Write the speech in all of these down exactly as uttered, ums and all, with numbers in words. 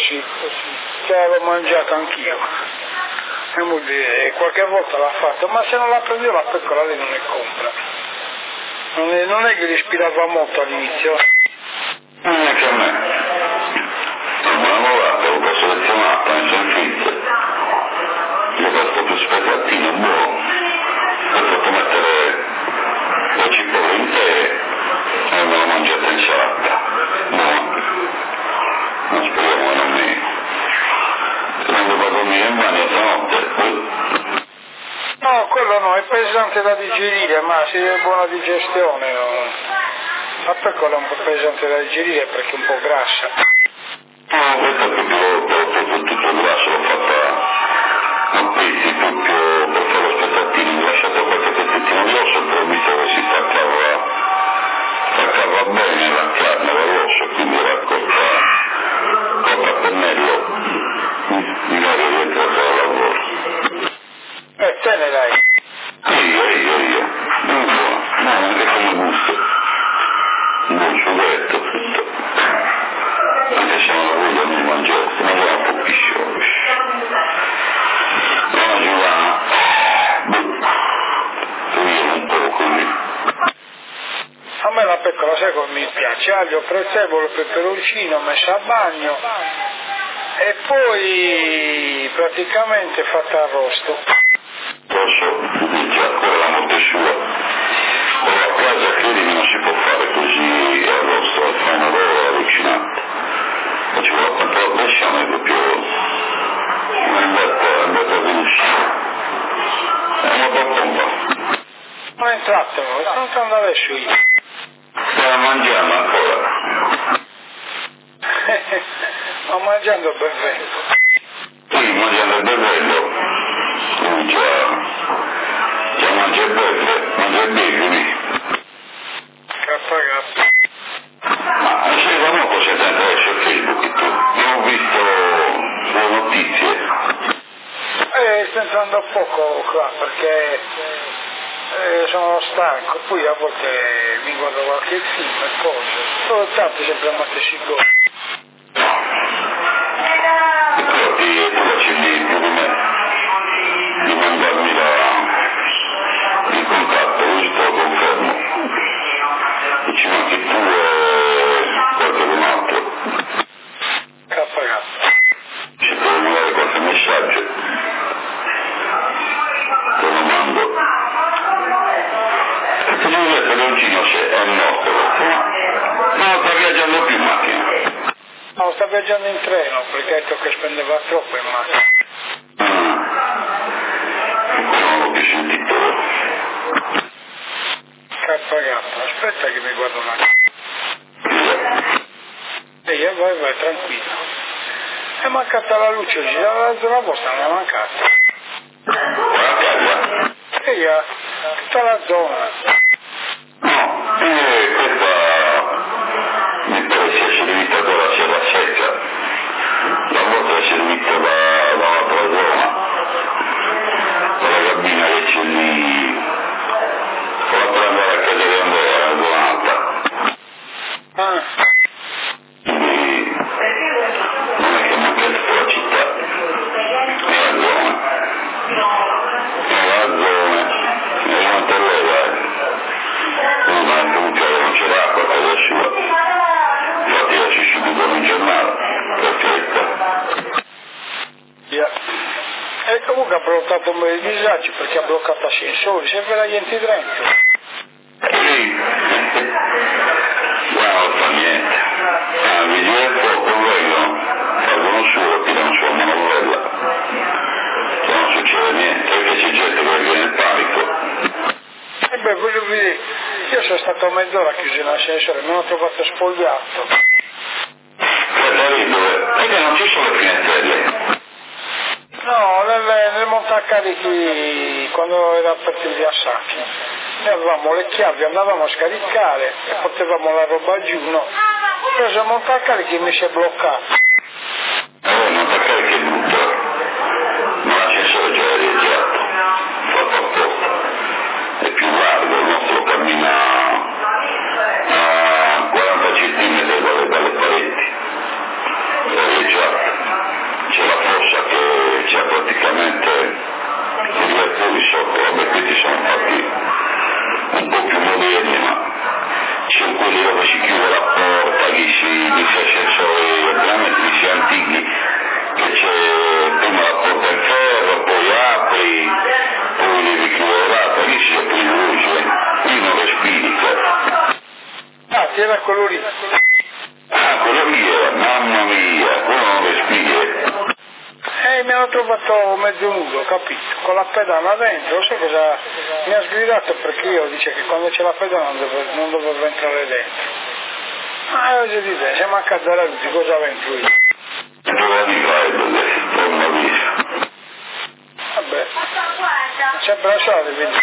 così, che l'ho mangiato anch'io. E moglie qualche volta l'ha fatto, ma se non la prendo la pecora lei non ne compra. Non è, non è che gli ispirava molto all'inizio. Non è che a me. Una lavorata, l'ho selezionata in San Fizzo. Io ho fatto più spezzattino buono. Ho fatto mettere le cipolle intere e me l'ho mangiata in salata. Buono. Non speriamo che non mi... Quando vado a dormire in bagno stanotte... No, quello no, è pesante da digerire, ma se è buona digestione, no. La pecora è un po' pesante da digerire perché è un po' grassa. No, questa è proprio, proprio tutto grasso, l'ho fatta a pezzi, proprio per fare lo spezzattino, mi ho lasciato qualche pezzettino di osso, però ho visto che si staccava, staccava bene la carne dall'osso, quindi era cotta, cotta a pennello, mi vado dentro a fare lavoro. Eh, te ne dai? Io, io, io, non buono, no, anche come gusto, non sughetto, tutto. Anche se non voglio non mangio, non voglio un po' piscio. No, Giovanna, tu io un po' così. A me la pecora, sai come mi piace? Aglio, prezzemolo, peperoncino, messa a bagno e poi praticamente fatta arrosto. Posso dirti ancora la morte sua. Con la casa credimi non si può fare così arrosto al pomodoro allucinante. Ci vuole quanto la pressione proprio è andata, è andata benissimo. È una bomba. Non entrate voi, sto entrando adesso io. Stava mangiando ancora. Sto mangiando il berretto. Sì, mangiando il berretto. Lui già, già mangia il berretto, mangia il bacon. Kappa kappa. Ma sei da molto sei sempre adesso su Facebook tu? Io ho visto le notizie. Eh, sto entrando a poco qua perché eh, sono stanco, poi a volte mi guardo qualche film e cose. Solo tanto sempre a Mattesigo. E quello che tu la cedi più di me, di mandarmi la, il contatto, io sto confermo. E ci manchi tu e qualcun altro. Kappa kappa. Se puoi mandare qualche messaggio, te lo mando. E tu non vedi Leoncino se è morto, ma non sta viaggiando più in macchina. No, sta viaggiando in treno perché ha detto che spendeva troppo in macchina. Ah, e quello non l'ho più sentito. Kappa kappa, aspetta che mi guardo un attimo. Ehi, vai vai, tranquillo. È mancata la luce oggi, la zona vostra non è mancata. La casa? Ehi, tutta la zona. No, e questa mi pare sia servita dalla Sierra Secca. La volta è servita da, da un'altra zona. Quella cabina che c'è lì. Quella per andare a casa di Andrea, la zona alta. Ah. Quindi non è che manca tutta la città. È la zona. È la zona. È una terrena. Ma comunque non c'è l'acqua, cosa sua. Infatti la ci si buttano in giornata, perfetta. Yeah. E comunque ha provocato un bel disagio perché ha bloccato ascensori, sempre la gente dentro. Sì, ma non fa niente. Ah, mi dire poco, vengono, salgono su e tirano su una manovella. Che non succede niente, perché c'è gente che viene in panico. E beh, voglio dire, io sono stato a mezz'ora chiuso in ascensore, mi hanno trovato spogliato. Perché non ci sono le finestrelle? No, nel, nel montacarichi, quando era aperto il Sacchi, noi avevamo le chiavi, andavamo a scaricare e portavamo la roba giù, no? Ho preso il montacarichi e mi si è bloccato. Eh, il montacarichi è brutto, ma l'ascensore già è registrato, fatto apposta. È più largo, il nostro cammina a quaranta centimetri dalle, dalle pareti, è registrato. l'ho trovato mezzo nudo, capito? Con la pedana dentro, sai cosa mi ha sgridato perché io dice che quando c'è la pedana non dovevo, non dovevo entrare dentro. Ma oggi di te, siamo a casa della luce, cosa entro io? Vabbè, c'è bracciato, vedi?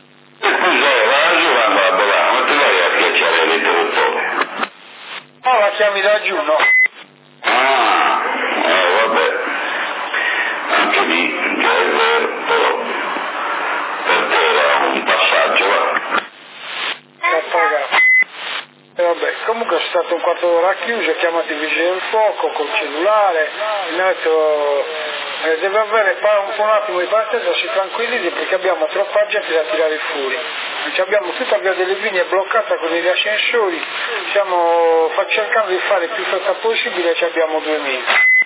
No, la chiami da giù, no? Ah, eh, vabbè. Anche lì, già è vero, però per te era un passaggio, va. Che pagato. E vabbè, comunque è stato un quarto d'ora chiuso, ho chiamato i vigili del fuoco col cellulare, mi ha detto eh, deve avere un, un attimo di pazienza, si tranquillizzi perché abbiamo troppa gente da tirare fuori. Abbiamo tutta via delle linee bloccata con gli ascensori, stiamo fa, cercando di fare il più fretta possibile e ci abbiamo due mesi.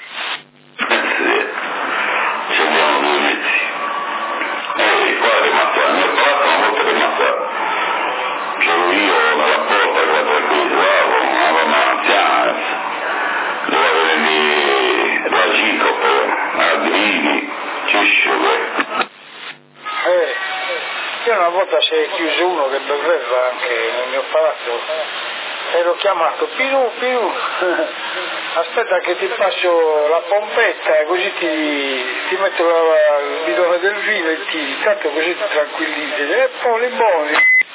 Ci abbiamo due mesi. E qua è rimasto, nel palazzo una volta è rimasto, c'ero io nella porta che la tranquillizzavo, una donna anziana, doveva venire da Gicopo, a Grini, Cisciole. Eh. Io una volta si è chiuso uno che beveva anche nel mio palazzo, ero chiamato Piru, Piru, aspetta che ti passo la pompetta così ti, ti metto la, il bidone del vino e ti, tanto così ti tranquillizzi, e poi buoni.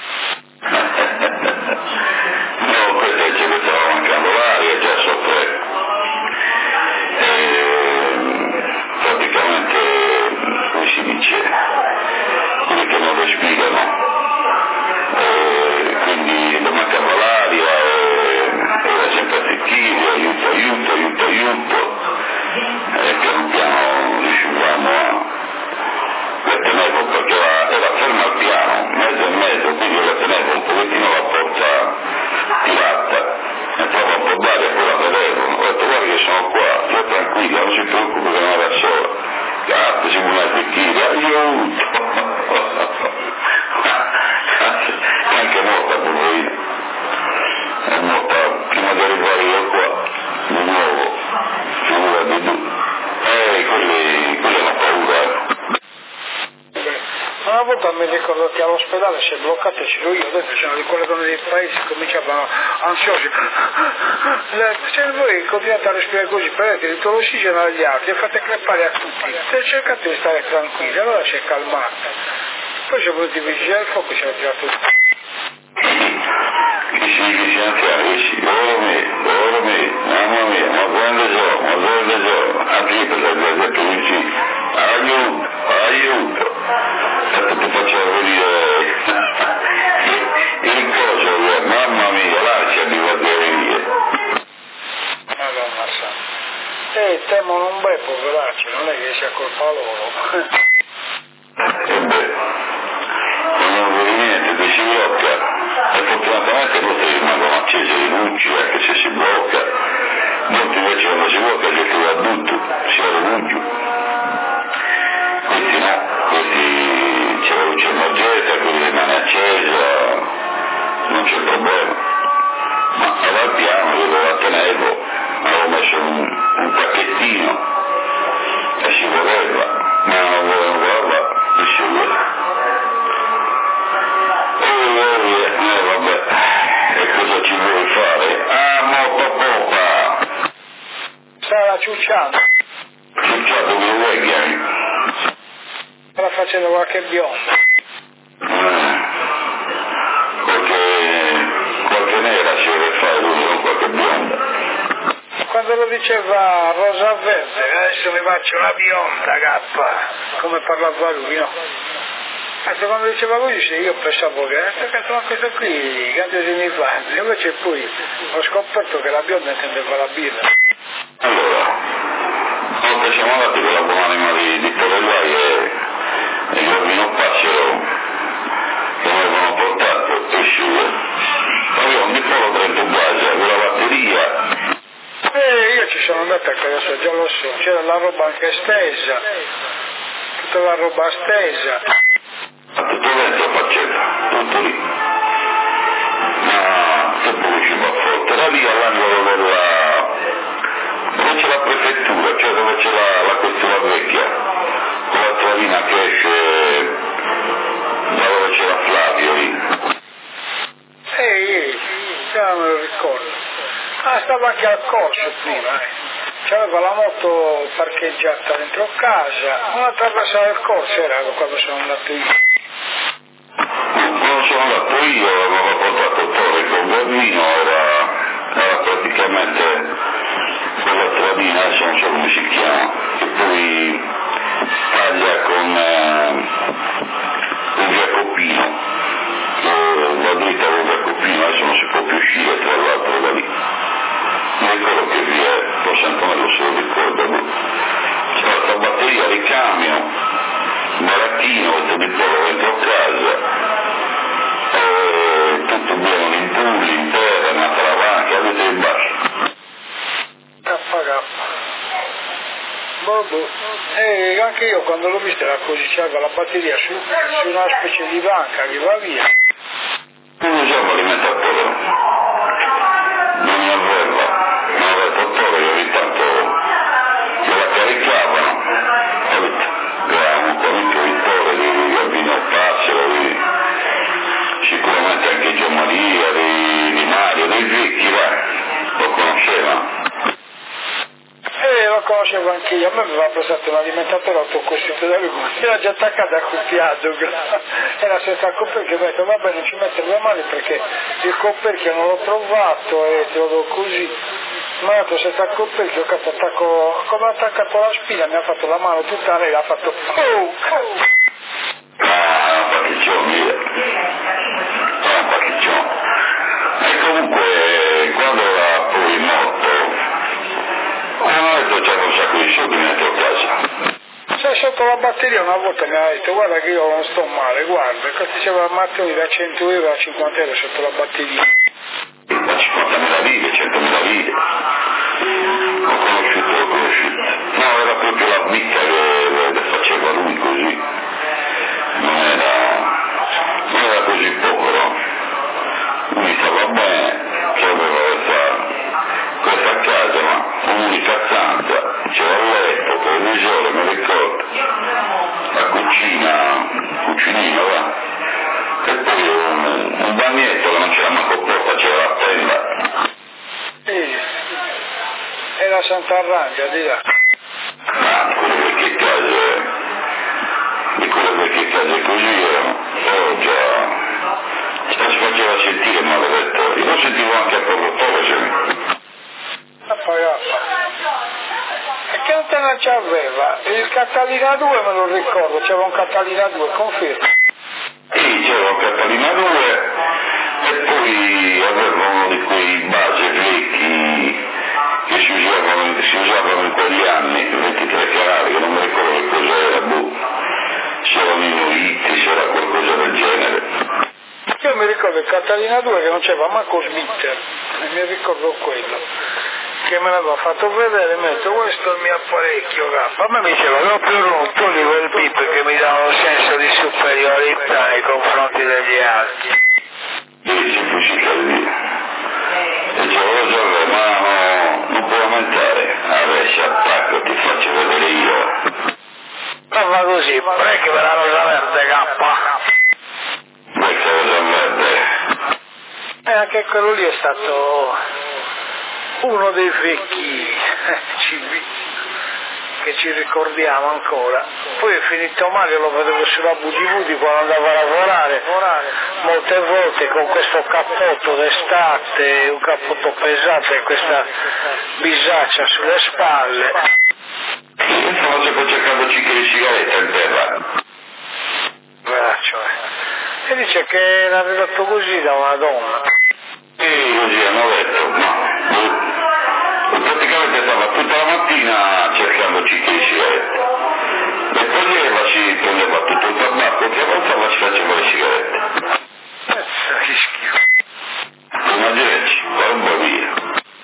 No, questo ci stava mancando l'aria, già sopra. Praticamente, come si dice, quelli che non respirano, e quindi non mancava l'aria, era sempre attentivo, aiuto, aiuto, aiuto, aiuto, e piano piano riuscivamo a la tenevo perché era, era ferma al piano, mezzo e mezzo, quindi la tenevo un pochettino la porta tirata, entrava un po' d'aria e poi la vedevo, ho detto guarda che sono qua, io tranquilla, non si preoccupi che non era sola, cazzo si vuole attecchire, aiuto! Anche morta poverina, è morta prima di arrivare io qua, di nuovo, figura di tu, eh, quelli, quelli hanno paura. Una volta mi ricordo che all'ospedale si è bloccato e c'ero io, dentro c'erano di quelle donne dei paesi che cominciavano ansiosi. Se voi continuate a respirare così, prendete tutto l'ossigeno agli altri e fate crepare a tutti. Se cercate di stare tranquilli, allora si è calmato. Poi sono venuti i vigili del fuoco e ci hanno tirato tutto. Sì, che siamo chiari, loro me, loro me, mamma mia, ma quando so, ma quando so, anche per la detto vicino, aiuto, aiuto. Ti faccio venire il coso, mamma mia, lasciami guardare via. Madonna santa. E temono un bel poveraccio, non è che sia colpa loro. E beh, non vedi niente, ti si blocca. E fortunatamente molti rimangono accesi le luci, anche se si blocca. Molti invece quando si blocca si chiude tutto, si vede luce. Questi no, questi c'è la luce emergente, quindi rimane accesa, non c'è problema. Ma al piano io lo tenevo, avevo messo un, un pacchettino e si voleva, ma non volevo guardare, mi si voleva. E eh, vabbè, e cosa ci vuoi fare? Ah, molto poca! Stava ciucciando. Ciucciato con i vecchi. Stava facendo qualche bionda. Eh, qualche, qualche nera si deve fare lui con qualche bionda. Quando lo diceva rosa verde, adesso mi faccio una bionda, cappa, come parlava lui, no? Anzi, quando diceva lui, io pensavo che eh, ma questo qui, quanti se mi fa? Invece poi ho scoperto che la bionda intendeva la birra. Allora, quando siamo andati con la buonanima di, di Torellai e, e Giorgino Passero che mi avevano portato pesce, avevo un piccolo trento base con la batteria. E io ci sono andato a casa, già lo so, c'era la roba anche stesa, tutta la roba stesa. A tutto dentro faccetta, tutto lì. Ma che poi usciva forte, era lì all'angolo della... dove c'è la prefettura, cioè dove c'è la, la questura vecchia. Ah, stava anche al corso prima, eh. C'aveva la moto parcheggiata dentro casa, non attraversava il corso, era quando sono andato io. Quando sono andato io avevo portato Torre con Bernino, era, era praticamente quella stradina, adesso non so come si chiama, che poi taglia con, eh, con Giacopino, eh, la dritta con Giacopino, adesso non si può più uscire tra l'altro da lì. Mi ricordo che vi è, forse Antonello se lo ricorda, c'era questa batteria di camion, barattino, di pollo dentro casa, e tutto buono, l'impulli, interna, travanca, avete il basso. K K. Boh, boh. E anche io quando l'ho vista era così, c'aveva la batteria su, su una specie di banca che va via. Non usavo alimentatore, non mi aveva. Io ogni tanto me la caricavano, era un conto Vittorio di Garbino Passero, di, sicuramente anche Gian Maria, di, di Mario, dei vecchi, va, lo conosceva. Eh, lo conoscevo anche io, a me aveva prestato un alimentatore autocostruito da lui, era già attaccato a accoppiato, era senza coperchio, ho detto vabbè non ci mettere le mani perché il coperchio non l'ho trovato e te lo do così. Ma ha detto senza coperchio, cazzo, attacco, come ha attaccato la spina, mi ha fatto la mano tutta lei, ha fatto oh! Ah, un pacchiccione, via. Ah, un pacchiccione. E comunque, quando era poi morto, hanno detto c'era un sacco di soldi dentro casa. Sei sotto la batteria una volta mi ha detto guarda che io non sto male, guarda, questo diceva Matteo da cento euro a cinquanta euro sotto la batteria. Da cinquantamila lire, centomila lire. Ho conosciuto, l'ho conosciuto. No, era proprio la vita che, che faceva lui così. Non era, non era così povero. Lui stava bene, che aveva questa, questa casa, ma un'unica stanza, c'era il letto, televisore, mi ricordo, la cucina, cucinina, va. E poi un, un bagnetto che non c'era manco porta, c'era la tenda. Sì, era Sant'Arrangia, di là. Ma di quelle vecchie case, di quelle vecchie case così erano, però già, già si faceva sentire maledetto. Io lo sentivo anche a Portotore, se E che antena c'aveva? Il Catalina due me lo ricordo, c'era un Catalina due, confermo. Sì, c'era un Catalina due e poi aveva uno di quei base vecchi che si usavano, si usavano in quegli anni, ventitré canali, che non mi ricordo che cos'era, boh, se erano inuiti, se era qualcosa del genere. Io mi ricordo il Catalina due che non c'era manco smitter, e mi ricordo quello, che me l'aveva fatto vedere e mi ha detto questo è il mio apparecchio, a me mi diceva l'ho più rotto il bip perché mi dava un senso di superiorità nei confronti degli altri. Lì si fuscica lì. E dicevo, Giorgio, ma no, non puoi aumentare, adesso attacco, ti faccio vedere io. Non va così, parecchi per la rosa verde K. Questa rosa verde. E anche quello lì è stato uno dei vecchi cibi che ci ricordiamo ancora. Poi è finito male, lo vedevo sulla Budi Budi quando andavo a lavorare, molte volte con questo cappotto d'estate, un cappotto pesante e questa bisaccia sulle spalle. Stavo sempre cercando cicchi di sigaretta in terra. Braccio, eh. E dice che era arrivato così da una donna. E così hanno detto, ma praticamente stava tutta la mattina cercando cicchi di sigaretta. E toglieva, si prendeva tutto il tabacco che avanzava si faceva le sigarette. Cazzo, che schifo. Immaginati, roba via.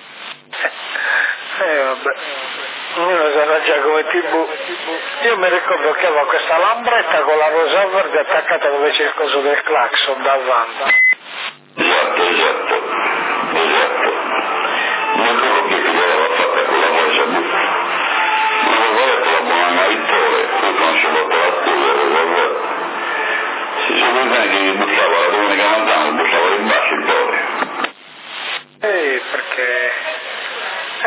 Eh vabbè, ognuno sarà già come tivù. Io mi ricordo che avevo questa lambretta con la rosa verde attaccata dove c'è il coso del clacson davanti. Esatto, esatto, esatto. Non ricordo che ti l'aveva fatta con la rosa buffa. Non avevo detto la buona maritore, poi conoscevo la scusa, avevo si sono bene che mi bussava la domenica mattina, mi bussava in basso il cuore. Eh, perché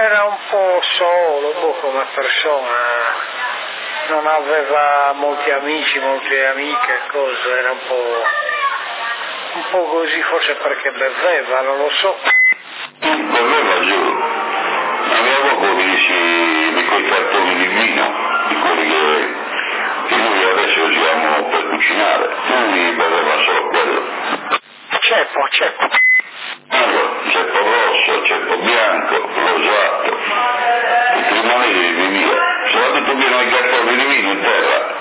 era un po' solo, boh, come persona, non aveva molti amici, molte amiche, cose, era un po', un po' così, forse perché beveva, non lo so. Beveva giù, aveva codici di quei cartoni di vino, di quelli che, che noi adesso usiamo per cucinare, lui beveva solo quello. Ceppo, ceppo. Allora, ceppo rosso, ceppo bianco, rosato, tutti i moneti di vino, soprattutto pieno di cartoni di vino in terra.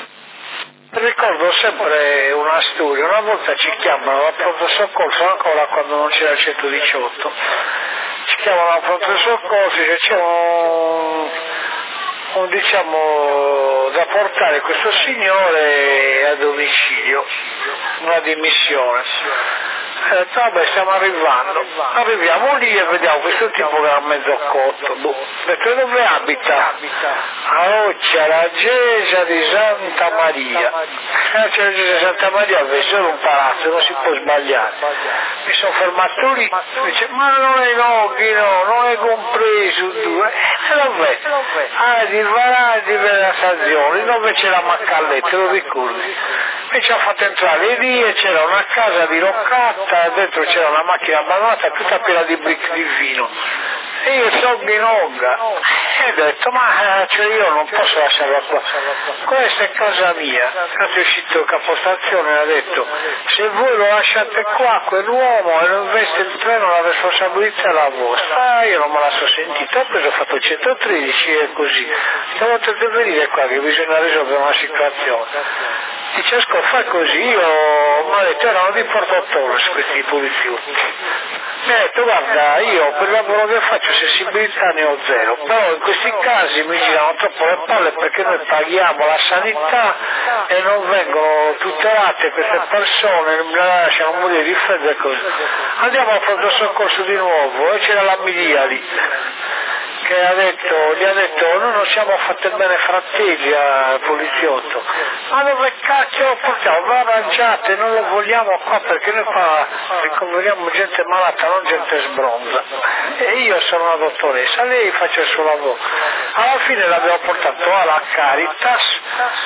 Ricordo sempre una storia, una volta ci chiamano al pronto soccorso, ancora quando non c'era il centodiciotto, ci chiamano al pronto soccorso e c'è un, un, diciamo, da portare questo signore a domicilio, una dimissione. Ho detto, vabbè, stiamo arrivando, arriviamo lì e vediamo questo tipo che era mezzo cotto, boh. Ho detto, dove abita? A Occia, la Chiesa di Santa Maria. La Chiesa di Santa Maria è solo un palazzo, non si può sbagliare. Mi sono fermato lì, mi dice, ma non è Noghino, non è compreso due. E lo vedo, ah, di Varadi per la stazione, dove c'è la Maccalletta, lo ricordi? E ci ha fatto entrare lì e c'era una casa diroccata, dentro c'era una macchina abbandonata tutta piena di bricche di vino. E io so Ghinogga e ho detto, ma cioè io non posso lasciarla qua, questa è casa mia. È uscito il capostazione e ha detto, se voi lo lasciate qua quell'uomo e non investe il treno, la responsabilità è la vostra. Ah, io non me la so sentita, ho preso, ho fatto centotredici e così, stiamo potete venire qua che bisogna risolvere una situazione. Dice, Asco, fa così, io mi ha detto, erano di Porto Torres questi poliziotti. Mi ha detto, guarda, io per il lavoro che faccio sensibilità ne ho zero, però in questi casi mi girano troppo le palle perché noi paghiamo la sanità e non vengono tutelate queste persone, non le lasciano morire di freddo e così. Andiamo al pronto soccorso di nuovo e c'era la Milia lì, che ha detto, gli ha detto, noi non siamo fatti bene fratelli al poliziotto, ma dove cacchio lo portiamo? Va arrangiate, non lo vogliamo qua perché noi qua ricoveriamo gente malata, non gente sbronza. E io sono una dottoressa, lei faccia il suo lavoro. Alla fine l'abbiamo portato alla Caritas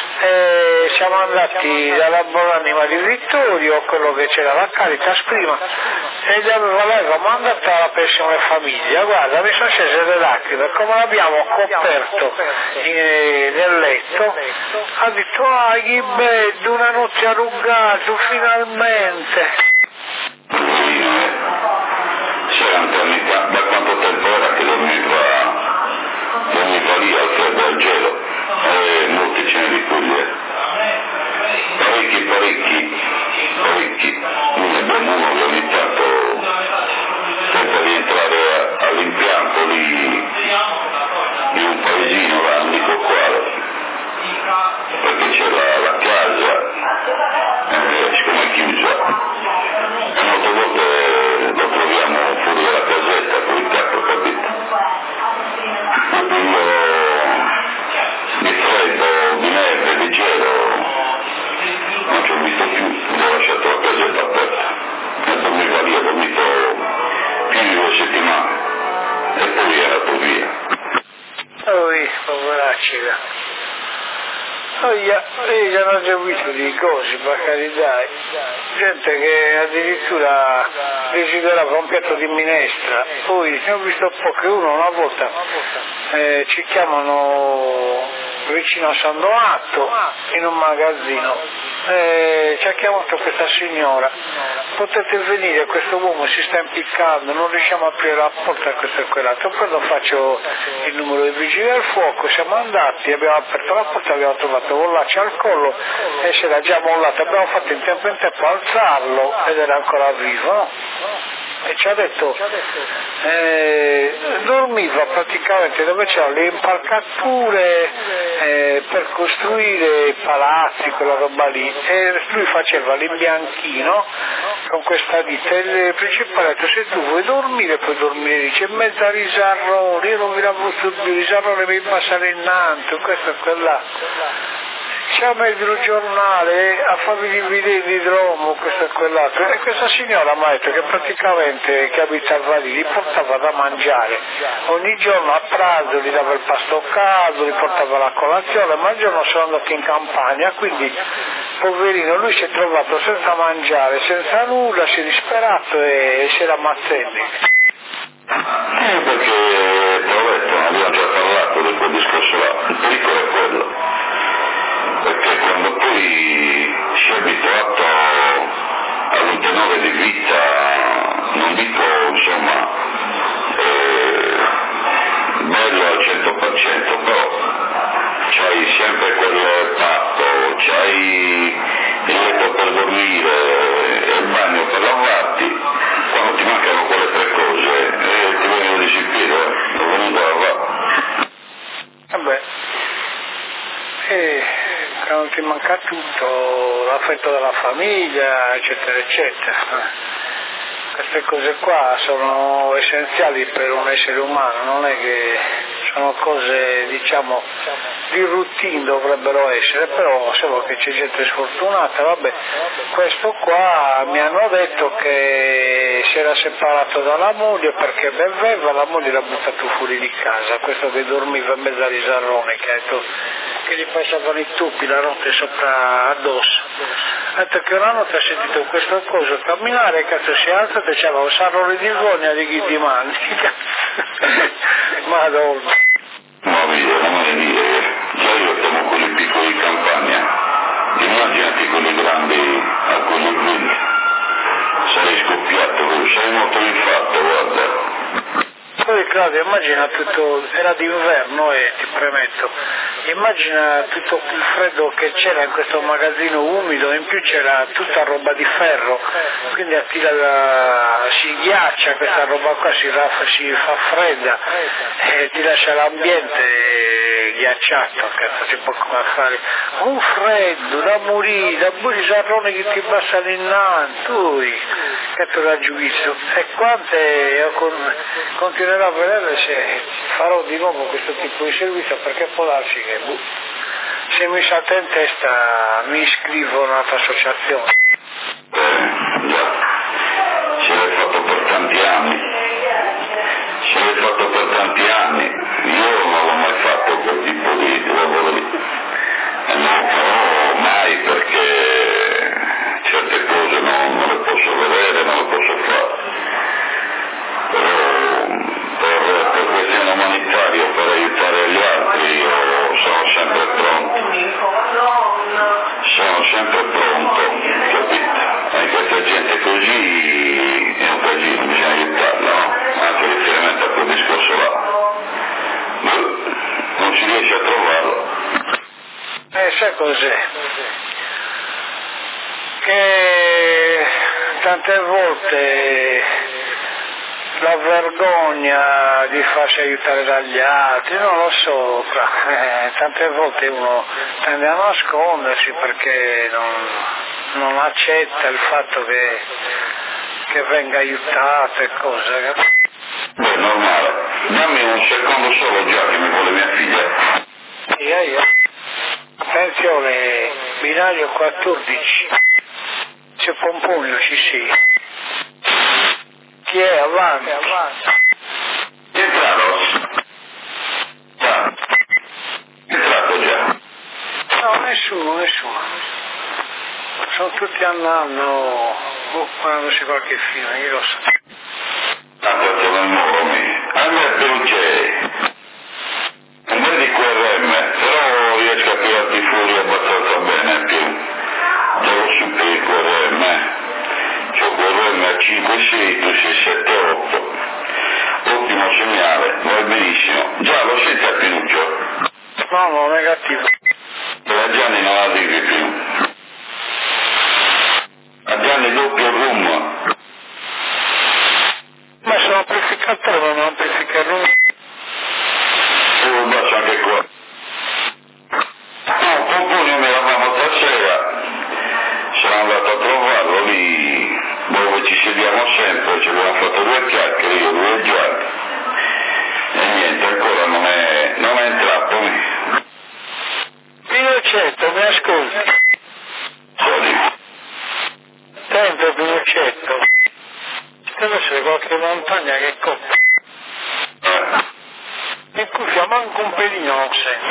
e siamo andati dalla Buonanima di Vittorio, quello che c'era alla Caritas prima, e gli aveva mandato alla pensione famiglia. Guarda, mi sono scese le lacrime, come l'abbiamo coperto in, nel letto, ha detto, ah, che bello, una notte arrugato, finalmente. C'erano anni fa, da quanto tempo era che dormiva, dormiva lì al freddo al gelo, e molti ce ne di quelli, parecchi, parecchi, parecchi, uno abbiamo uno che ogni tanto tenta di entrare all'impianto di, di un paesino, là, non dico quale, perché c'è la, la casa, eh, siccome è chiusa, e molte volte lo troviamo fuori dalla casetta con il capo, capito? Io di freddo, di neve, di gelo, non ci ho visto più, ho lasciato la casetta aperta. E dormiva lì, ho dormito più di due settimane e poi era andato via. Oi, poveracci. Oh, io non ho seguito di cose, per carità, gente che addirittura desiderava un piatto di minestra, poi ne ho visto poche, uno una volta eh, ci chiamano vicino a San Donato in un magazzino, eh, ci ha chiamato questa signora, potete venire, questo uomo si sta impiccando, non riusciamo a aprire la porta, questo e quell'altro. Poi lo faccio il numero dei vigili del fuoco, siamo andati, abbiamo aperto la porta, abbiamo trovato Vollacci al collo e se l'ha già mollato, abbiamo fatto in tempo in tempo a alzarlo ed era ancora vivo, no? E ci ha detto, eh, dormiva praticamente dove c'erano le impalcature eh, per costruire palazzi, quella roba lì, e lui faceva l'imbianchino con questa ditta e il principale ha detto, se tu vuoi dormire puoi dormire, dice, in mezzo a risarroni, io non vi lavo più, risarroni mi passare innanzi, questo e quella. C'è il giornale a farvi dividere di dromo, questo e quell'altro, e questa signora mi ha detto che praticamente che abitava lì li portava da mangiare, ogni giorno a pranzo gli dava il pasto caldo, li portava la colazione, ma un giorno sono andati in campagna, quindi poverino lui si è trovato senza mangiare, senza nulla, si è disperato e si era ammazzato. Eh, perché ho detto, abbiamo già parlato di quel discorso là, il pericolo è quello, perché quando poi si è abituato a un tenore di vita, non dico insomma eh, bello al cento per cento, però c'hai sempre quel patto, c'hai il letto per dormire e il bagno per lavarti, quando ti mancano quelle tre cose eh, ti vengono di sicuro, eh, non venuto a lavare. Vabbè, e quando ti manca tutto, l'affetto della famiglia, eccetera, eccetera. Queste cose qua sono essenziali per un essere umano, non è che sono cose, diciamo, di routine dovrebbero essere, però solo che c'è gente sfortunata. Vabbè, questo qua mi hanno detto che si era separato dalla moglie perché beveva, la moglie l'ha buttato fuori di casa, questo che dormiva in mezzo a Risarrone, che ha detto che gli passavano i tubi la notte sopra addosso. Ha detto che una notte ha sentito questo coso camminare, cazzo si alza e c'era un sarrone di vergogna di chi di mani. Madonna. Ma via, non è dire, già io siamo quelli piccoli in campagna, immaginati quelli grandi a quelli qui, sarei scoppiato, sarei molto infatto, guarda. Poi Claudio, immagina tutto, era d'inverno e ti premetto, immagina tutto il freddo che c'era in questo magazzino umido, in più c'era tutta roba di ferro, quindi attira la, si ghiaccia questa roba qua, si, raffa, si fa fredda e ti lascia l'ambiente ghiacciato, cazzo si può come fare, un freddo da morire, da morire sarrone che ti passano innanzi, ui, cazzo da giudizio, e quante io con, continuerò a vedere se farò di nuovo questo tipo di servizio, perché può darsi che buh, se mi salta in testa mi iscrivo a un'altra associazione. Eh, già, ce l'hai fatto per tanti anni, ce l'hai fatto per tanti anni, io non l'ho mai fatto quel tipo di, di lavoro lì, e non lo farò mai perché certe cose non, non le posso vedere, non le posso fare, però per, per questione umanitaria, per aiutare gli altri, io sono sempre pronto, sono sempre pronto, capito? E questa gente così è un casino, bisogna aiutarla, no? Anche riferimento a quel discorso là. Non si riesce a trovarlo. Eh, sai cos'è? Che tante volte la vergogna di farsi aiutare dagli altri, non lo so, eh, tante volte uno tende a nascondersi perché non, non accetta il fatto che, che venga aiutato e cose. Beh, normale. Dammi un secondo solo già che mi vuole mia figlia. Io, io. Attenzione, binario quattordici. C'è Pomponio, ci sia. Chi è? Avanti. È entrato? Già. È entrato già. No, nessuno, nessuno. Sono tutti andando, boh, guardandosi qualche film, io lo so. Ah, questo non muovo me. A me piace. Non è di Q R M, però riesco a tirarti fuori abbastanza bene più. Devo super il Q R M. C'ho Q R M a cinque sei, due sei sette otto. Ottimo segnale, va benissimo. Già lo senti a Pinuccio? No, no, negativo. La Gianni non la devi più. A Gianni doppio room. Ma sono amplificatore, non amplifica nulla. Oh, bacio anche qua. No, Pomponio me l'avevamo stasera. Sono andato a trovarlo lì dove ci sediamo sempre, ci abbiamo fatto due chiacchiere, io due Gianni. E niente, ancora non è, non è entrato. Io certo, mi ascolto. di montagna che coppa. E qui fa manco un pelino non sento.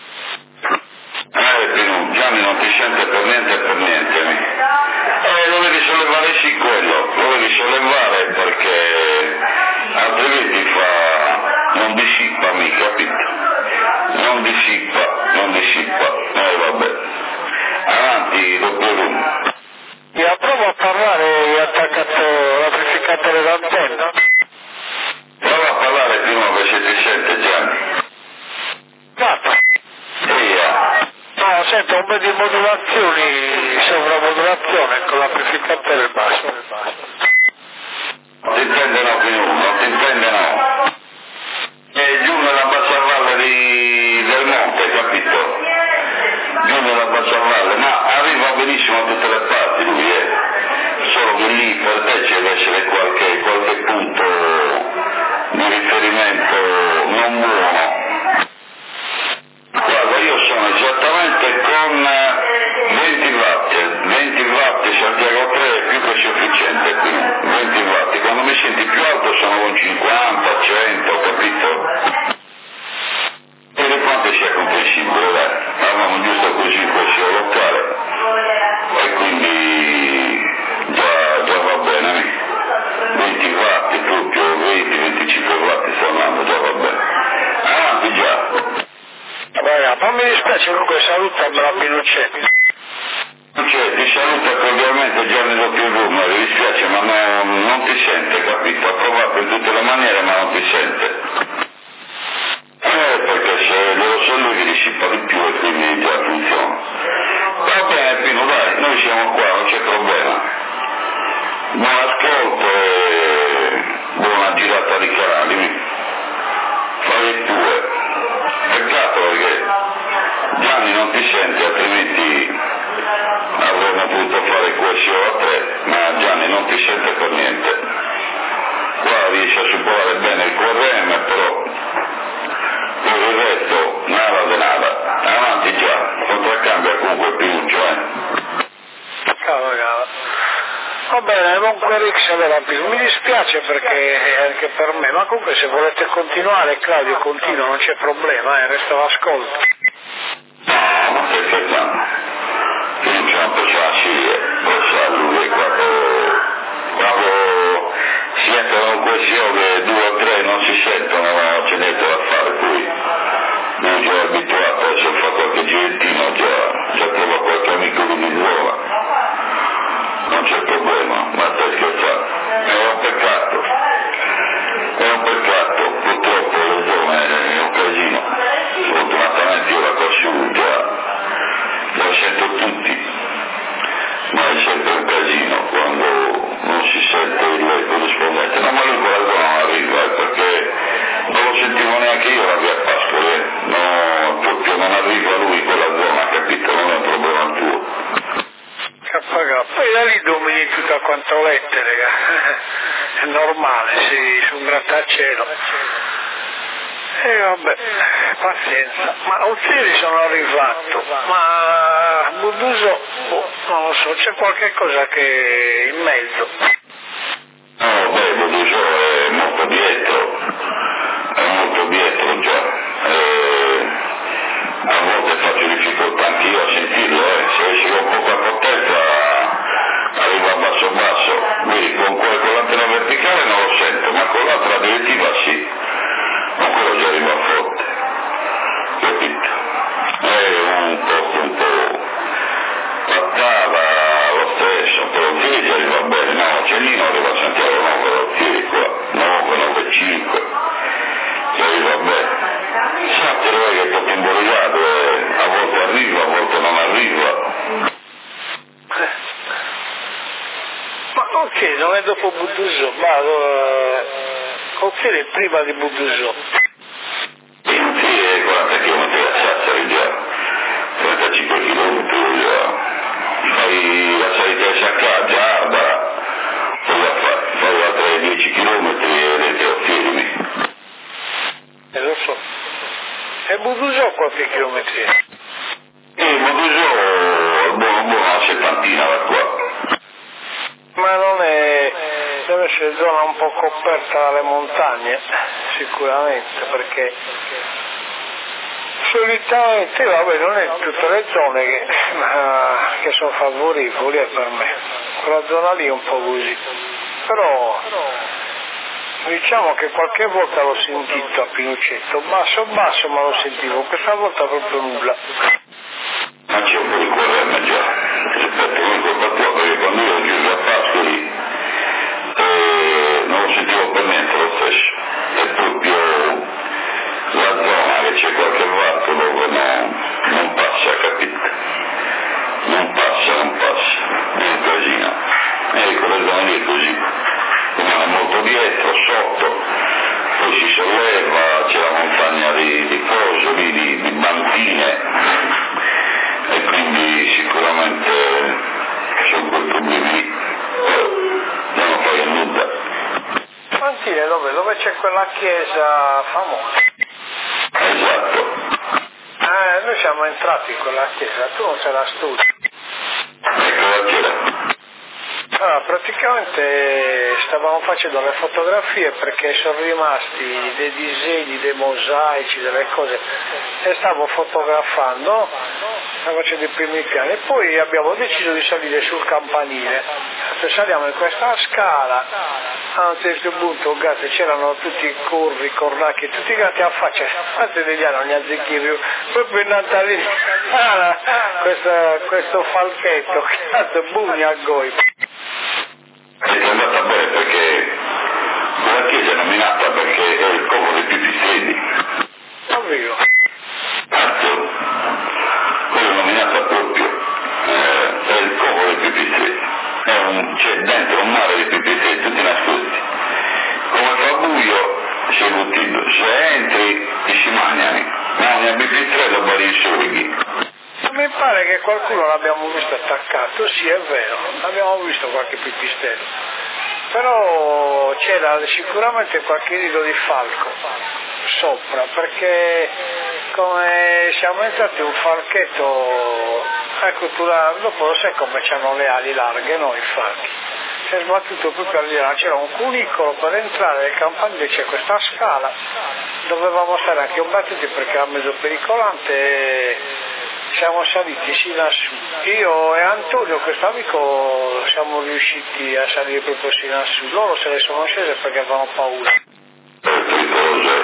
Eh, Pino, Gianni non ti sente per niente e per niente. Eh, lo devi sollevare sì quello, lo devi sollevare perché altrimenti fa... non dissippa mi, capito? Non dissippa, non dissippa. Eh, vabbè. Avanti, doppio room. Io provo a parlare e attaccato l'amplificatore d'antenna. Prova a parlare prima che se ti sente Gianni. Guarda. Eia. No, sento un po' di modulazioni, sovramodulazione con l'amplificatore basso. Non ti intende no, Pino, non ti intende no. È giù nella bassa valle di... del monte, capito? Giù nella bassa valle, ma arriva benissimo a tutte le parti lui, eh. Solo che lì per te ci deve essere qualche, qualche punto di riferimento non buono. Guarda, io sono esattamente con venti watt, venti watt, Santiago tre è più che sufficiente qui, venti watt, quando mi senti più alto sono con cinquanta, cento, capito? Vedi quanto sia comprensibile, dai, avevamo giusto così in questo locale, e quindi già, già va bene, venti watt, proprio venti venticinque watt sto andando, già va bene. Avanti già. Guarda, non mi dispiace comunque salutamela Pinuccetti. Cioè, ti saluta cordialmente Gianni doppio room, mi dispiace ma non, non ti sente, capito? Ha provato in tutte le maniere ma non ti sente. Eh, perché se lo sollevi dissipa di più e quindi già funziona. Va bene Pino, dai, noi siamo qua, non c'è problema. Buon ascolto e buona girata di canali. Fai le tue. Peccato perché Gianni non ti sente, altrimenti avremmo potuto fare questo a tre, ma Gianni non ti sente per niente. Qua riesce a superare bene il Q R M, però per il resto nada de nada. Avanti già, contraccambia comunque Pinuccio, eh. Cavolo, cavolo. Va bene, comunque Rix aveva più. Mi dispiace perché anche per me, ma comunque se volete continuare, Claudio continua, non c'è problema, eh, resta l'ascolto. No, ma stai scherzando? Pinuccio è una persona seria, lo sa lui quando, quando si entrano in questione due o tre non si sentono, non c'è niente da fare poi. Lui già è abituato, adesso fa qualche girettino, già, già trova qualche amico di Milano. Non c'è problema, ma stai scherzando. È un peccato. È un peccato, purtroppo le zone è un casino. Fortunatamente io la qua su già lo sento tutti, ma è sempre un casino quando non si sente il corrispondente. No, ma lui quella zona non arriva, eh, perché non lo sentivo neanche io la via Pascoli, eh. No, proprio non arriva lui quella zona, capito? Non è un problema tuo. Poi da lì domini tutta quanta lettere, è normale, sì, su un grattacielo. E vabbè, pazienza. Ma Uzzieri sono arrivato, ma Buduso, boh, non lo so, c'è qualche cosa che in mezzo. No, beh, Buduso è molto dietro, è molto dietro già. Eh, a volte faccio difficoltà anch'io a sentirlo, eh. Se esce un po' a potenza arriva basso basso, quindi con, quel, con l'antenna verticale non lo sento, ma con l'altra direttiva sì, ma quello già arriva forte, capito? È un posto un po' pattava lo stesso, però Uzzieri già arriva bene, no, Cellino arriva a Santiago nove, Uzzieri qua, nove, nove, cinque, già arriva bene. Sapete voi che è tutto imbolicato, eh, a volte arriva, a volte non arriva. Ma ok, non è dopo Buduso, ma uh, ok, è prima di Buduso. E Uzzieri è quaranta chilometri a Sassari già, trentacinque chilometri già. Fai la salita a Sacca, già Arbara, poi la fai, fai altri dieci chilometri e rete Uzzieri. Eh, lo so. E Buduso quanti chilometri è? E Buduso, buono buono, una settantina da qua. Ma non è, non invece zona un po' coperta dalle montagne, sicuramente, perché solitamente, vabbè, non è tutte le zone che, ma, che sono favorevoli eh, per me, quella zona lì è un po' così, però diciamo che qualche volta l'ho sentito a Pinuccetto, basso basso ma l'ho sentito, questa volta proprio nulla. Ma c'è un po' di quaderno già, rispetto a quello fatto, perché quando io ero giù a Pascoli eh, non lo sentivo per niente lo stesso, è proprio la zona che c'è qualche watt dove non, non passa, capito? Non passa, non passa, è un casino. E quella zona lì è così, rimane molto dietro, sotto, poi si solleva, c'è la montagna di, di cose, di, di, di bambine, e quindi sicuramente sono quei problemi lì, però non fai nulla. Mantine dove? Dove c'è quella chiesa famosa? Esatto. Eh, noi siamo entrati in quella chiesa, tu non se la studi. Ecco la chiesa. Allora, praticamente stavamo facendo le fotografie perché sono rimasti dei disegni, dei mosaici, delle cose, e stavo fotografando, stavo facendo i primi piani, e poi abbiamo deciso di salire sul campanile. Se saliamo in questa scala, a un certo punto gatti, c'erano tutti i curvi, i cornacchi, tutti i gatti a faccia, anzi degli anni non ne azzecchi più, proprio in Natalino, ah, questa, questo falchetto, cazzo, bugna a goi. È andata bene perché quella chiesa è nominata perché è il covo dei Pipistrelli. Davvero? Cazzo, quello è nominata proprio, eh, è il covo dei Pipistrelli. È un, c'è dentro un mare di pipistrelli tutti nascosti. Come fa buio, c'è l'utilizzo. Se entri, ti si mangiano. Ma ogni pipistrello pari i solchi. Mi pare che qualcuno l'abbiamo visto attaccato, sì è vero, abbiamo visto qualche pipistrello, però c'era sicuramente qualche nido di falco sopra, perché come siamo entrati un falchetto, ecco tu la, dopo lo sai come c'hanno le ali larghe, no, i falchi, si è sbattuto proprio all'interno, c'era un cunicolo per entrare nel campanile, c'è questa scala, dovevamo stare anche un battuti perché era mezzo pericolante e siamo saliti sì lassù. Io e Antonio, questo amico, siamo riusciti a salire proprio sì lassù. Loro se ne sono scese perché avevano paura. È pericoloso,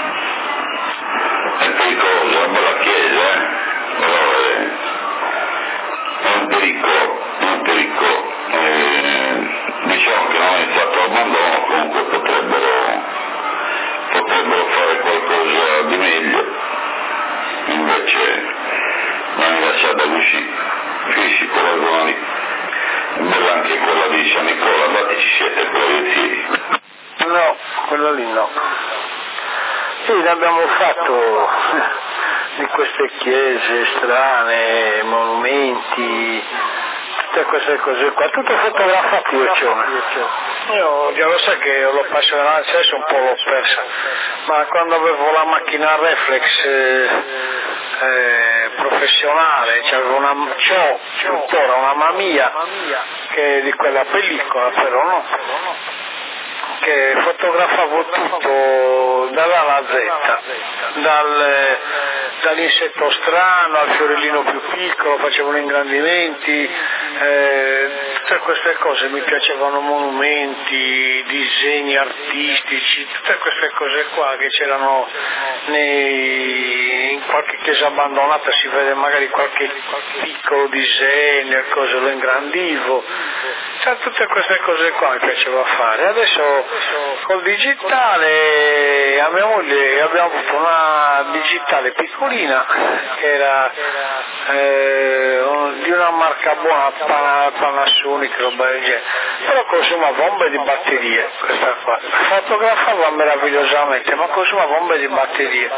è pericoloso, è una bella chiesa, eh? Però è, è un pericolo, è un pericolo. Eh, diciamo che non è stato abbandono, comunque potrebbero, potrebbero fare qualcosa di meglio. Invece l'hanno lasciata così, fissi quella zona lì. È bella anche quella di San Nicola, infatti ci siete quella dei Fieri. No, quello lì no. Sì, ne abbiamo fatto di queste chiese strane, monumenti, tutte queste cose qua, tutto fotografato io c'ho. Io già lo sai che l'ho appassionato, adesso un po' l'ho persa, ma quando avevo la macchina reflex eh, eh, professionale, c'avevo una, c'ho tuttora una Mamiya che è di quella pellicola però no, che fotografavo tutto dall'A alla Z, dal, dall'insetto strano al fiorellino più piccolo, facevo ingrandimenti, eh, tutte queste cose mi piacevano, monumenti, disegni artistici, tutte queste cose qua che c'erano nei, in qualche chiesa abbandonata, si vede magari qualche piccolo disegno, cose, lo ingrandivo, cioè, tutte queste cose qua mi piaceva fare. Adesso col digitale a mia moglie abbiamo avuto una digitale piccolina che era eh, di una marca buona, Panasonic, roba del genere, però consuma bombe di batterie, questa qua fotografava meravigliosamente ma consuma bombe di batterie.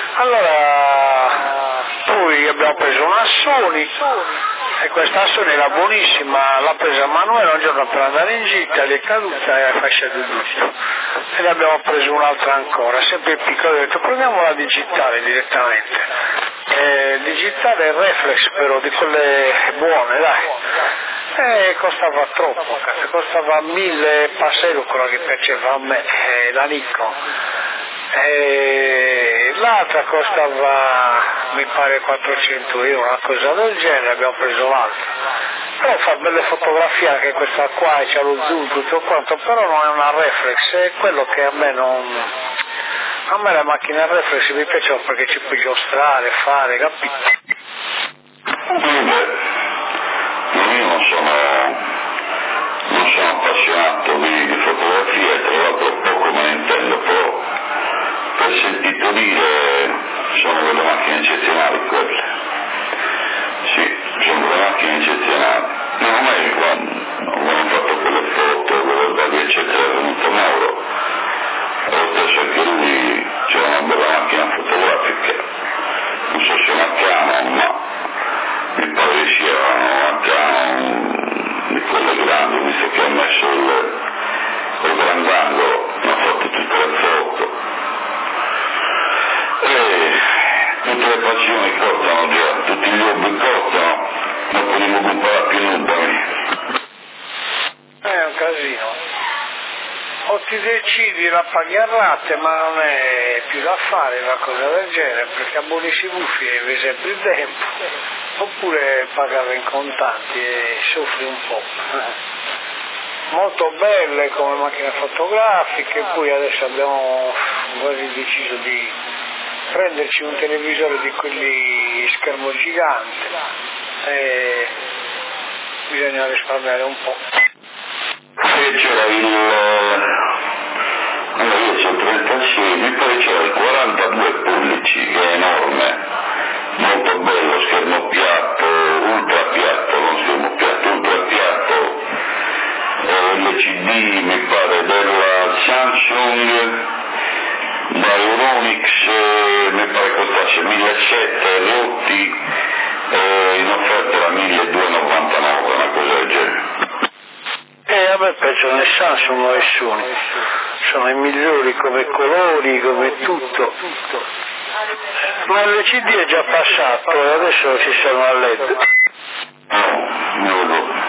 Allora poi abbiamo preso una Sony e questa Sony era buonissima, l'ha presa Manuela un giorno per andare in gita, gli è caduta e ha fasciato il dito e ne abbiamo preso un'altra ancora, sempre piccola, ho detto prendiamo la digitale direttamente, eh, digitale reflex però di quelle buone, dai, Eh, costava troppo, costava mille passero quello che piaceva a me, eh, la Nikon. Eh, l'altra costava, mi pare, quattrocento euro, una cosa del genere, abbiamo preso l'altra. Però fa belle fotografie anche questa qua, c'ha lo zoom, tutto quanto, però non è una reflex, è quello che a me non... A me la macchina reflex mi piaceva perché ci puoi giostrare, fare, capito? Io non sono, non sono appassionato di, di fotografia, tra l'altro poco me ne intendo, però per sentito dire sono delle macchine eccezionali quelle. Sì, sono delle macchine eccezionali. No, a me quando abbiamo fatto quelle foto, quelle belle eccetera, è venuto Mauro, e lo stesso anche lui, c'era una bella macchina fotografica, non so se una Canon, ma mi pare che sia una Canon di quelle grandi, visto che ha messo il, il grandangolo, mi ha fatto tutte le foto. E tutte le passioni costano già, tutti gli hobby costano, non potremmo comprare più nulla. È un casino. O ti decidi la paghi a rate, ma non è più da fare una cosa del genere, perché abolisci i buffi e vi sempre il tempo, oppure pagarla in contanti e soffri un po'. Molto belle come macchine fotografiche, poi adesso abbiamo quasi deciso di prenderci un televisore di quelli schermo gigante e bisogna risparmiare un po'. E c'era il... allora io c'ho trentasei, poi c'era il quarantadue pollici, che è enorme, molto bello, schermo piatto, ultra piatto, non schermo piatto, ultra piatto, L C D mi pare della Samsung, da Euronix, mi pare costasse millesettecento rotti, eh, in offerta era milleduecentonovantanove, una cosa del genere. E a me piacciono le Samsung e Sony, sono i migliori come colori, come tutto. Ma l'L C D è già passato e adesso ci sono a L E D. No, non lo so.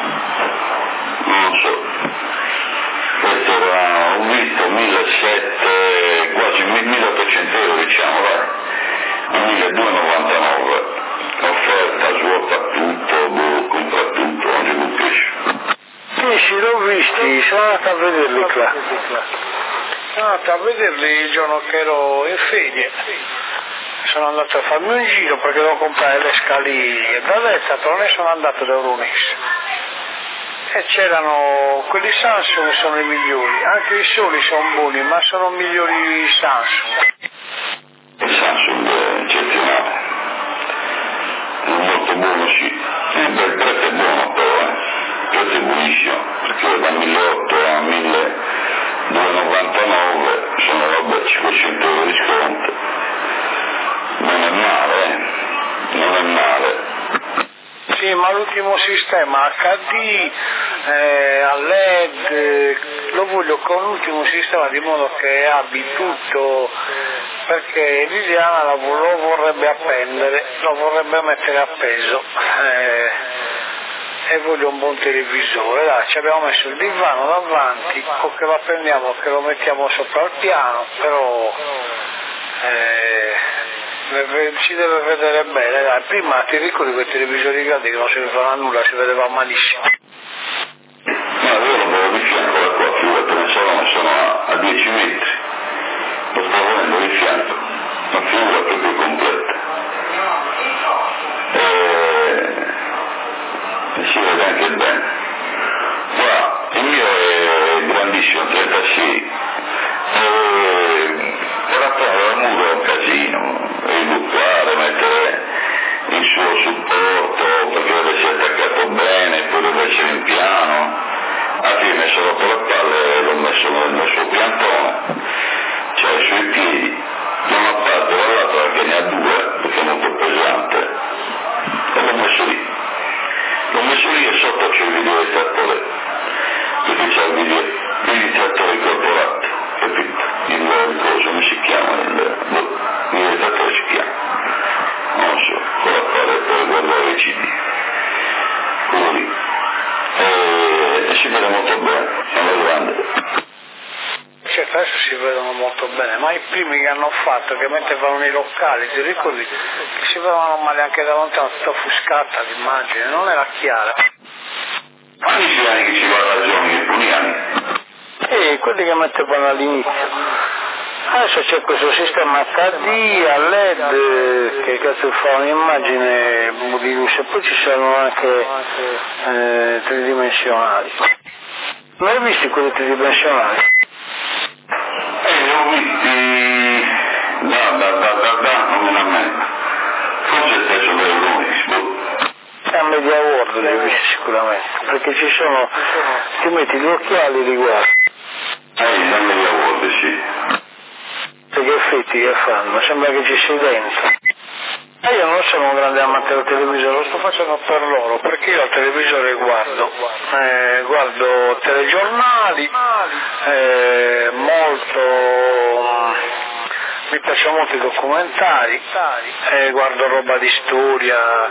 Non so. Questo era, ho visto millesettecento, quasi milleottocento euro diciamo, vai. A milleduecentonovantanove. Offerta, svuota tutto, boh, compra tutto, non ci capisci. Sì, sì, l'ho visti, sono andato a vederli qua. Sono andato a vederli il giorno che ero in ferie. Sono andato a farmi un giro perché devo comprare le scale da destra, però ne sono andato da Euronix. E c'erano quelli Samsung sono i migliori, anche i Sony sono buoni, ma sono migliori i Samsung. Il Samsung è eccezionale, è molto buono sì, il bel prezzo è buono però, eh. Il prezzo è buonissimo, perché da milleottocento a milleduecentonovantanove sono vabbè cinquecento euro di sconto, non è male, eh. non è male. Sì, ma l'ultimo sistema H D, eh, a L E D, eh, lo voglio con l'ultimo sistema di modo che abbi tutto, perché Liliana lo vorrebbe appendere, lo vorrebbe mettere appeso. Eh, e voglio un buon televisore, là ci abbiamo messo il divano davanti, o che lo appendiamo o che lo mettiamo sopra il piano, però eh, ci deve vedere bene, dai. Prima ti ricordi quei televisori grandi che non servivano a nulla, si vedeva malissimo. Ma io lo vedo di fianco da qua, figurati, ne sono, sono a, a dieci metri, lo sto vedendo di fianco, una figura proprio completa. E... e si vede anche bene. Guarda, il mio è grandissimo, trentasei, e per appendere al muro è un casino, educare, mettere il suo supporto perché deve essere attaccato bene, poi deve essere in piano. Alla fine mi sono rotto le palle e l'ho messo nel suo piantone, cioè sui piedi, molto bene, ma i primi che hanno fatto, che mettevano nei locali, ti ricordi, che si vedevano male anche da lontano, tutta offuscata l'immagine, non era chiara. Quanti anni che ci va ragione, alcuni anni? E quelli che mettevano all'inizio. Adesso c'è questo sistema acca di a led che cazzo fa un'immagine di luce, poi ci sono anche eh, tridimensionali. Non hai visti quelli tridimensionali? Eh, li ho visti da, da, da, da, da, non me la metto. Forse stesso per l'Unix. A Media World li hai visti sicuramente, perché ci sono, ti metti gli occhiali e li guardi. Eh, da Media World, sì. Che effetti che fanno? Sembra che ci sei dentro. E io non sono un grande amante del televisore, lo sto facendo per loro, perché io al televisore guardo, eh, guardo telegiornali, eh, molto, mi piacciono molto i documentari, eh, guardo roba di storia,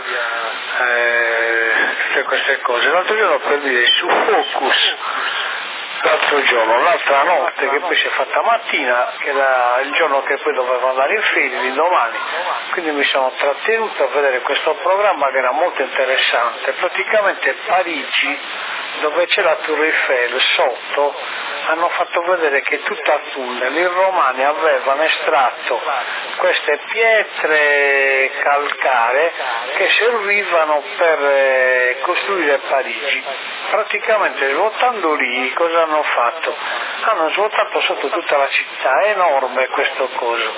eh, tutte queste cose. L'altro giorno per dire su Focus, l'altro giorno, l'altra notte che poi si è fatta mattina, che era il giorno che poi dovevo andare in ferie, l'indomani, quindi mi sono trattenuto a vedere questo programma che era molto interessante. Praticamente Parigi, dove c'è la Tour Eiffel sotto, hanno fatto vedere che tutto a tunnel i romani avevano estratto queste pietre calcaree che servivano per costruire Parigi. Praticamente svuotando lì cosa hanno fatto? Hanno svuotato sotto tutta la città, è enorme questo coso.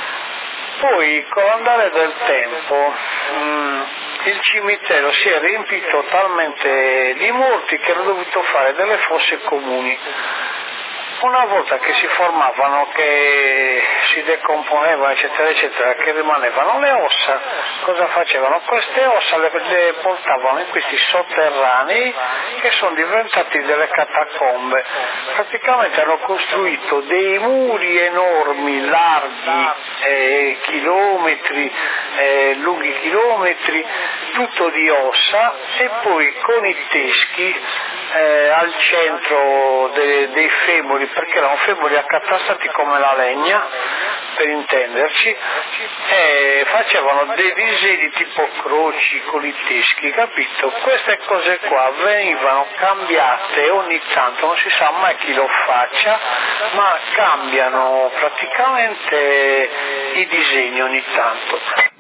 Poi con l'andare del tempo mh, il cimitero si è riempito talmente di morti che hanno dovuto fare delle fosse comuni. Una volta che si formavano, che si decomponevano, eccetera, eccetera, che rimanevano le ossa, cosa facevano? Queste ossa le, le portavano in questi sotterranei che sono diventati delle catacombe. Praticamente hanno costruito dei muri enormi, larghi, eh, chilometri, eh, lunghi chilometri, tutto di ossa, e poi con i teschi eh, al centro de, dei femori, perché erano femori accatastati come la legna, per intenderci, e facevano dei disegni tipo croci con i teschi, capito? Queste cose qua venivano cambiate ogni tanto, non si sa mai chi lo faccia, ma cambiano praticamente i disegni ogni tanto.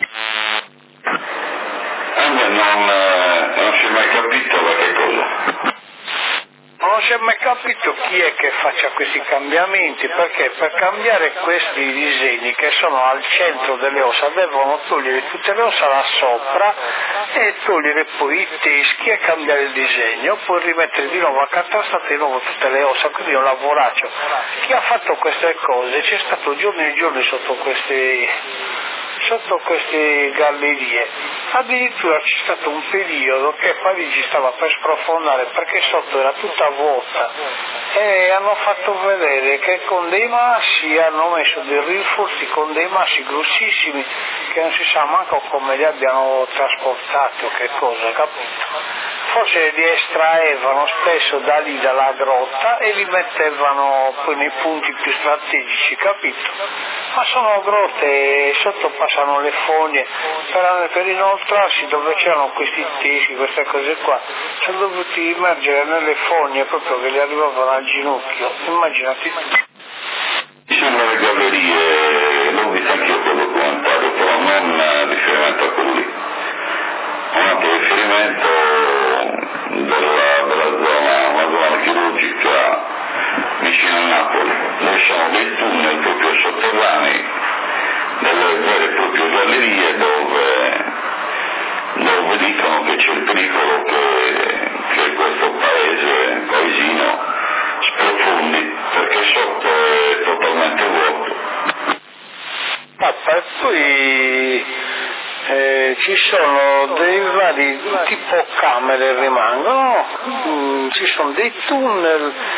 Anche non, eh, non si è mai capito da che cosa. Non si è mai capito chi è che faccia questi cambiamenti, perché per cambiare questi disegni che sono al centro delle ossa devono togliere tutte le ossa là sopra e togliere poi i teschi e cambiare il disegno, poi rimettere di nuovo accatastate di nuovo tutte le ossa, quindi è un lavoraccio. Chi ha fatto queste cose c'è stato giorni e giorni sotto queste, sotto queste gallerie. Addirittura c'è stato un periodo che Parigi stava per sprofondare perché sotto era tutta vuota, e hanno fatto vedere che con dei massi hanno messo dei rinforzi con dei massi grossissimi che non si sa manco come li abbiano trasportati o che cosa, capito? Forse li estraevano spesso da lì, dalla grotta, e li mettevano poi nei punti più strategici, capito? Ma sono grotte, sotto passano le fogne, per, per inoltrarsi dove c'erano questi teschi, queste cose qua, sono dovuti immergere nelle fogne proprio che gli arrivavano al ginocchio, immaginati. Ci sono le gallerie, l'ho visto anch'io quel documentario, però non riferimento a quelli. Un altro riferimento della, della zona, una zona chirurgica vicino a Napoli, dove sono dei tunnel proprio sotterranei, delle vere e proprie gallerie dove, dove dicono che c'è il pericolo che, che questo paese, paesino, sprofondi, perché sotto è totalmente vuoto. Ah, e poi Eh, ci sono dei vari tipo camere rimangono, mm, ci sono dei tunnel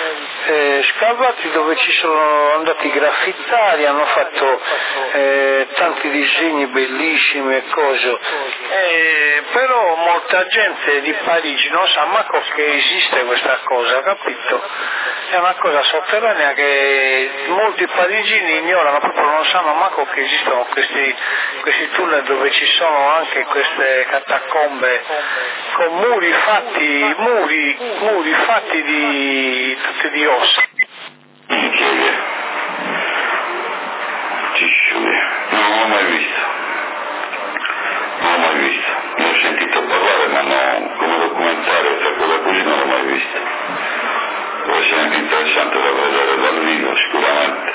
eh, scavati dove ci sono andati i graffitari, hanno fatto eh, tanti disegni bellissimi e cose, eh, però molta gente di Parigi non sa manco che esiste questa cosa, capito? È una cosa sotterranea che molti parigini ignorano, proprio non sanno manco che esistono questi, questi tunnel dove ci sono anche queste catacombe con muri fatti, muri, muri fatti di tutte di ossa. Non l'ho mai visto, non l'ho mai visto, ne ho sentito parlare ma no, come documentario questa cosa così non l'ho mai vista. Può essere anche interessante da vedere dal vivo sicuramente.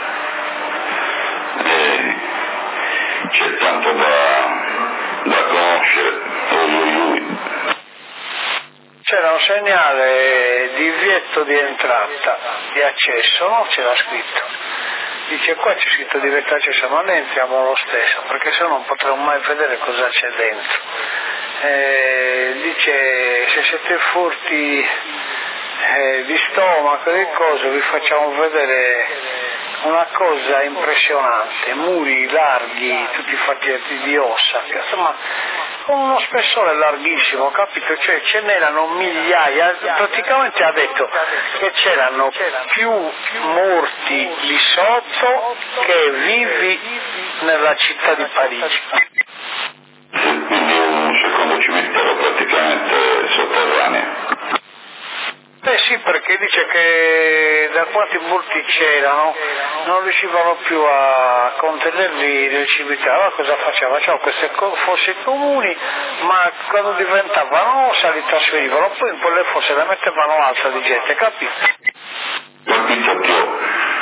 E c'è tanto da, da conoscere, lui. C'era un segnale di divieto di entrata, di accesso, no? C'era scritto. Dice qua c'è scritto divieto di accesso, ma noi entriamo lo stesso, perché se no non potremo mai vedere cosa c'è dentro. Eh, dice se siete furti eh, di stomaco e cose vi facciamo vedere una cosa impressionante, muri larghi, tutti fatti di ossa, insomma con uno spessore larghissimo, capito? Cioè ce n'erano migliaia, praticamente ha detto che c'erano più morti lì sotto che vivi nella città di Parigi. Quindi un secondo cimitero praticamente sotterraneo. Eh sì, perché dice che da quanti morti c'erano non riuscivano più a contenerli nel cimitero. Allora cosa faceva? Faceva queste fosse comuni, ma quando diventavano ossa li trasferivano, poi in quelle fosse le mettevano altra di gente, capito? Capito più.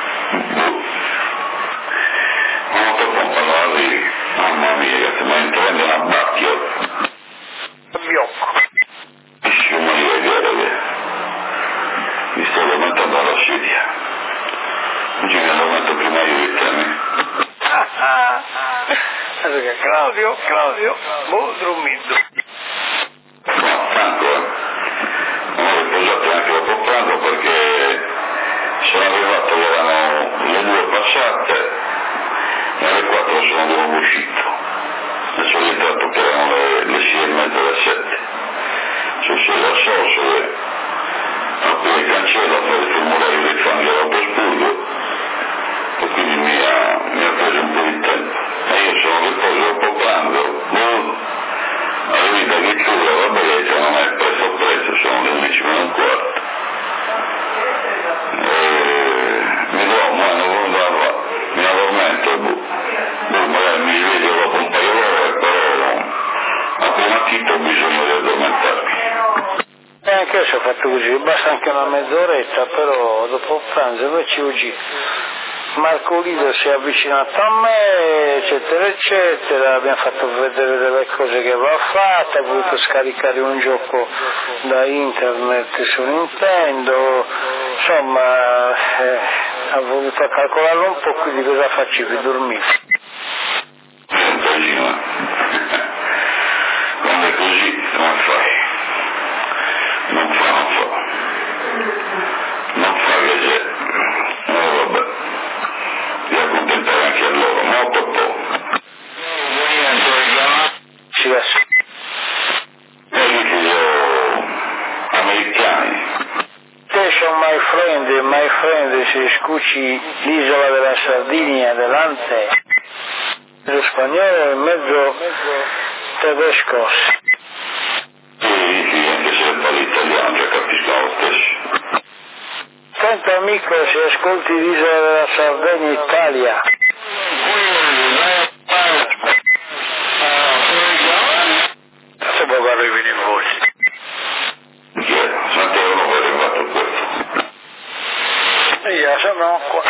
Non posso parlare, mamma mia, che mi intende una bacchio. Biocco. Bellissimo di vedere che mi sto lamentando alla sedia. Non ci mi lamento prima io di te. Allora, Claudio, Claudio, boh, dormendo. No, Franco, eh. Non ho riposato neanche dopo pranzo perché sono arrivato che erano le due passate e alle quattro sono di nuovo uscito. E sono entrato che erano le, le sei e mezza, le sette. Sono sei da socio e apro il cancello a fare il formulario dei fanghi all'autostudio e quindi mi ha, mi ha preso un po' di tempo. E io sono riposo dopo pranzo, boh, arrivo che chiude la barriera, non è presto presto, sono le undici meno un quarto. E mi dormo, eh, non voglio andare, mi addormento, boh, boh, magari mi sveglio dopo un paio d'ore, però a prima titolo ho bisogno di addormentarmi. E anche io ci ho fatto così, basta anche una mezz'oretta, però dopo pranzo invece oggi Marco Lido si è avvicinato a me, eccetera, eccetera, abbiamo fatto vedere delle cose che aveva fatto, ha voluto scaricare un gioco da internet su Nintendo, insomma eh, ha voluto calcolarlo un po', quindi cosa facevi? Dormivi? Un casino, quando è così non fai, non fa, non fa, non fa che c'è, no vabbè. Di accontentare anche a loro, molto poco. Ci va su. E io chiedo americani. Station my friend, my friend, se scuci l'isola della Sardinia delante, lo spagnolo e mezzo tedesco. Sì, sì, anche se parli italiano già capisco lo stesso. Sento amico, se ascolti l'isola della Sardegna Italia. Se può arrivi in voce. Sante uno che è arrivato questo. Io sono qua.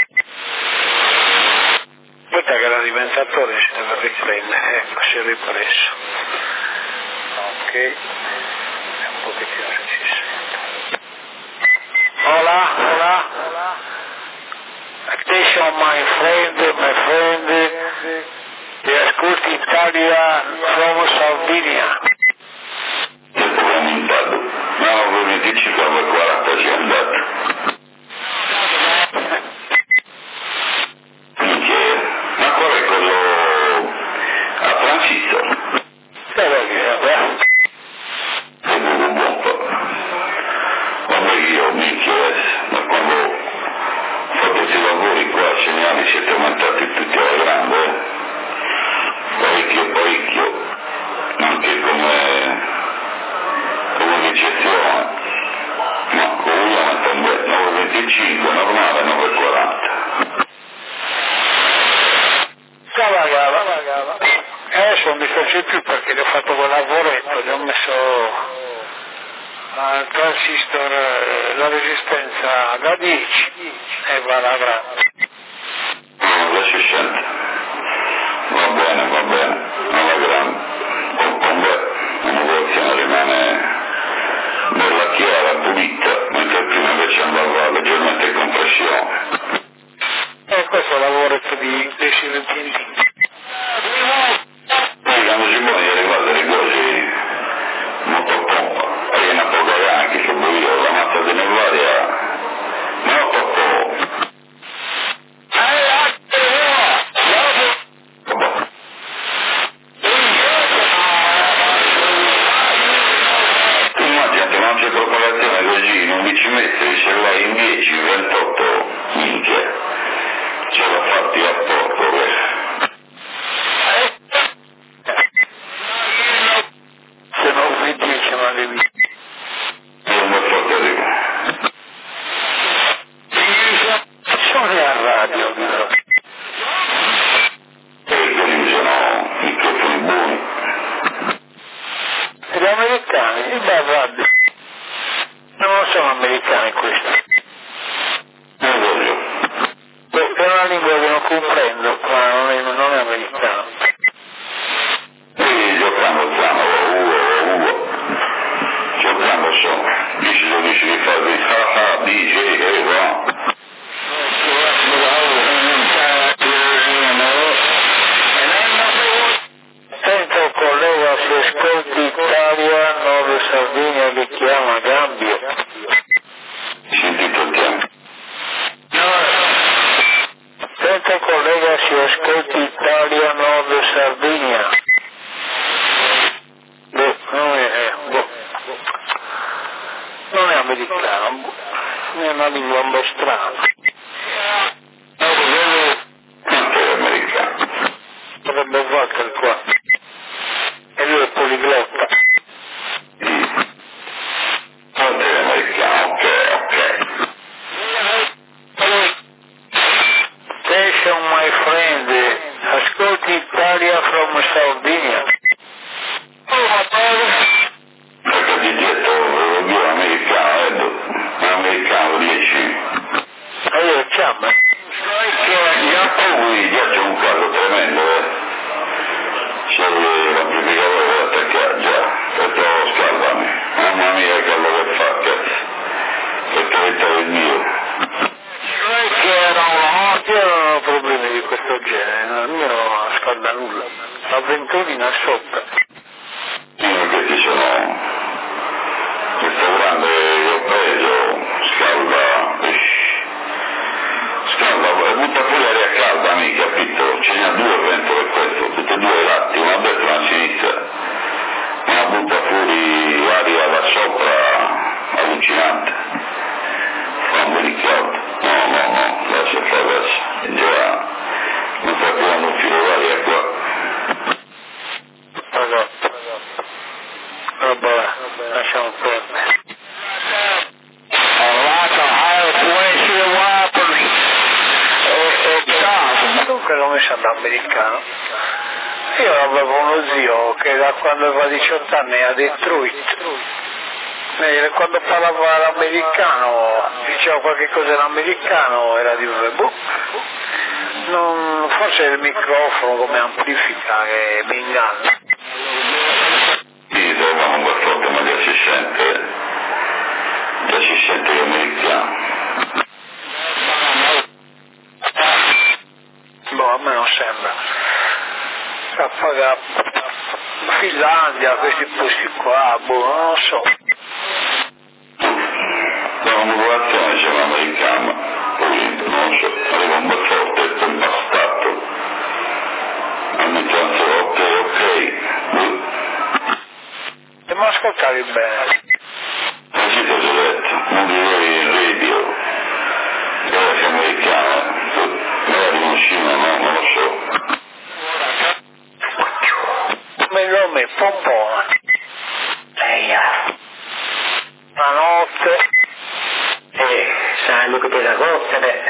Aspetta che l'alimentatore si deve riprendere, ecco, si è ripreso. Ok, un pochettino se ci sente. Hola, hola. Attention my friend, my friend. Ti ascolti Italia from Sardinia. Io ho aumentato, ma avevo venticinque, quaranta si è andato. non mi piace più perché gli ho fatto quel lavoretto, gli ho messo al transistor la resistenza da dieci e va alla grande. Non si sente. Va bene, va bene, alla grande. Comunque la popolazione rimane bella chiara, pulita, mentre prima invece andava leggermente in compressione. E questo è il lavoretto di dei silenzini. Quando si muove arrivate le cose molto pompa, e una poca anche se vuoi io, la mazza di nevaria, molto pompa. Immaginate, non c'è propagazione così, in undici metri, se vai in dieci, ventotto, minchia, ce l'ho fatti a poco, questo. Se non vi dice ma che vi Non mi fa capire. sono a radio, però. E quelli sono microfoni buoni. E gli americani, i bel radio. Non sono americani questi. Non voglio. È una lingua che non comprendo, ma non è, non è americano. E giocando strano, uo, uo. Giocando so. Dici lo dici di fare di ha ha, dice, e va. Sento un collega si ascolti Italia, Nord Sardegna che chiama Gambia. Sentito il tempo. Sento un collega si ascolti Italia, Nord Sardegna. Boh, non è, eh, boh. Non è americano, boh. È una lingua un po' strana. Non è americano. Potrebbe Walker qua. E lui è poliglotta. Non è americano, ok, ok. Station my friend, ascolti Italia from Sardinia. Perché ti detto, io americano, è americano dieci. E io chiamo. Poi già c'è un caso tremendo, eh. C'è l'amplificatore da attaccare già, perché lo scaldami. Mamma mia che quello che fa, cazzo. Per carità di Dio. Io non ho problemi di questo genere, il mio non scalda nulla. La ventolina sopra. Io che ci sono, questo grande che ho preso, scalda, scalda, butta fuori aria calda, amica, capito? Ce n'ha due pentole per questo, tutte e due latti, una a destra e una a sinistra, ma butta fuori aria da sopra, allucinante, fa un delicado, no, no, no, lascia fare adesso, già, non sta tirando un filo d'aria qua. Esatto. Vabbè, lasciamo perdere. Dunque l'ho messo all'americano. Io avevo uno zio che da quando aveva diciotto anni a Detroit. E quando parlava l'americano, diceva qualche cosa in americano, era di boh. Non, forse è il microfono come amplifica che mi inganna. Sì, dovevamo un po' forte, ma già si sente, già si sente l'americano. Boh, a me non sembra. K Finlandia, questi posti qua, boh, non lo so. Da una popolazione c'è un americano, poi non so, arriva un po' forte e poi bastato. Hanno detto, ok, ok, E mi ascoltavi bene. così ti ho detto, non direi in radio, ora che è americano, magari in Cina, no, non lo so. Come il nome Pompona. Eia. La notte. Eh, sai lui che ti racconta, beh.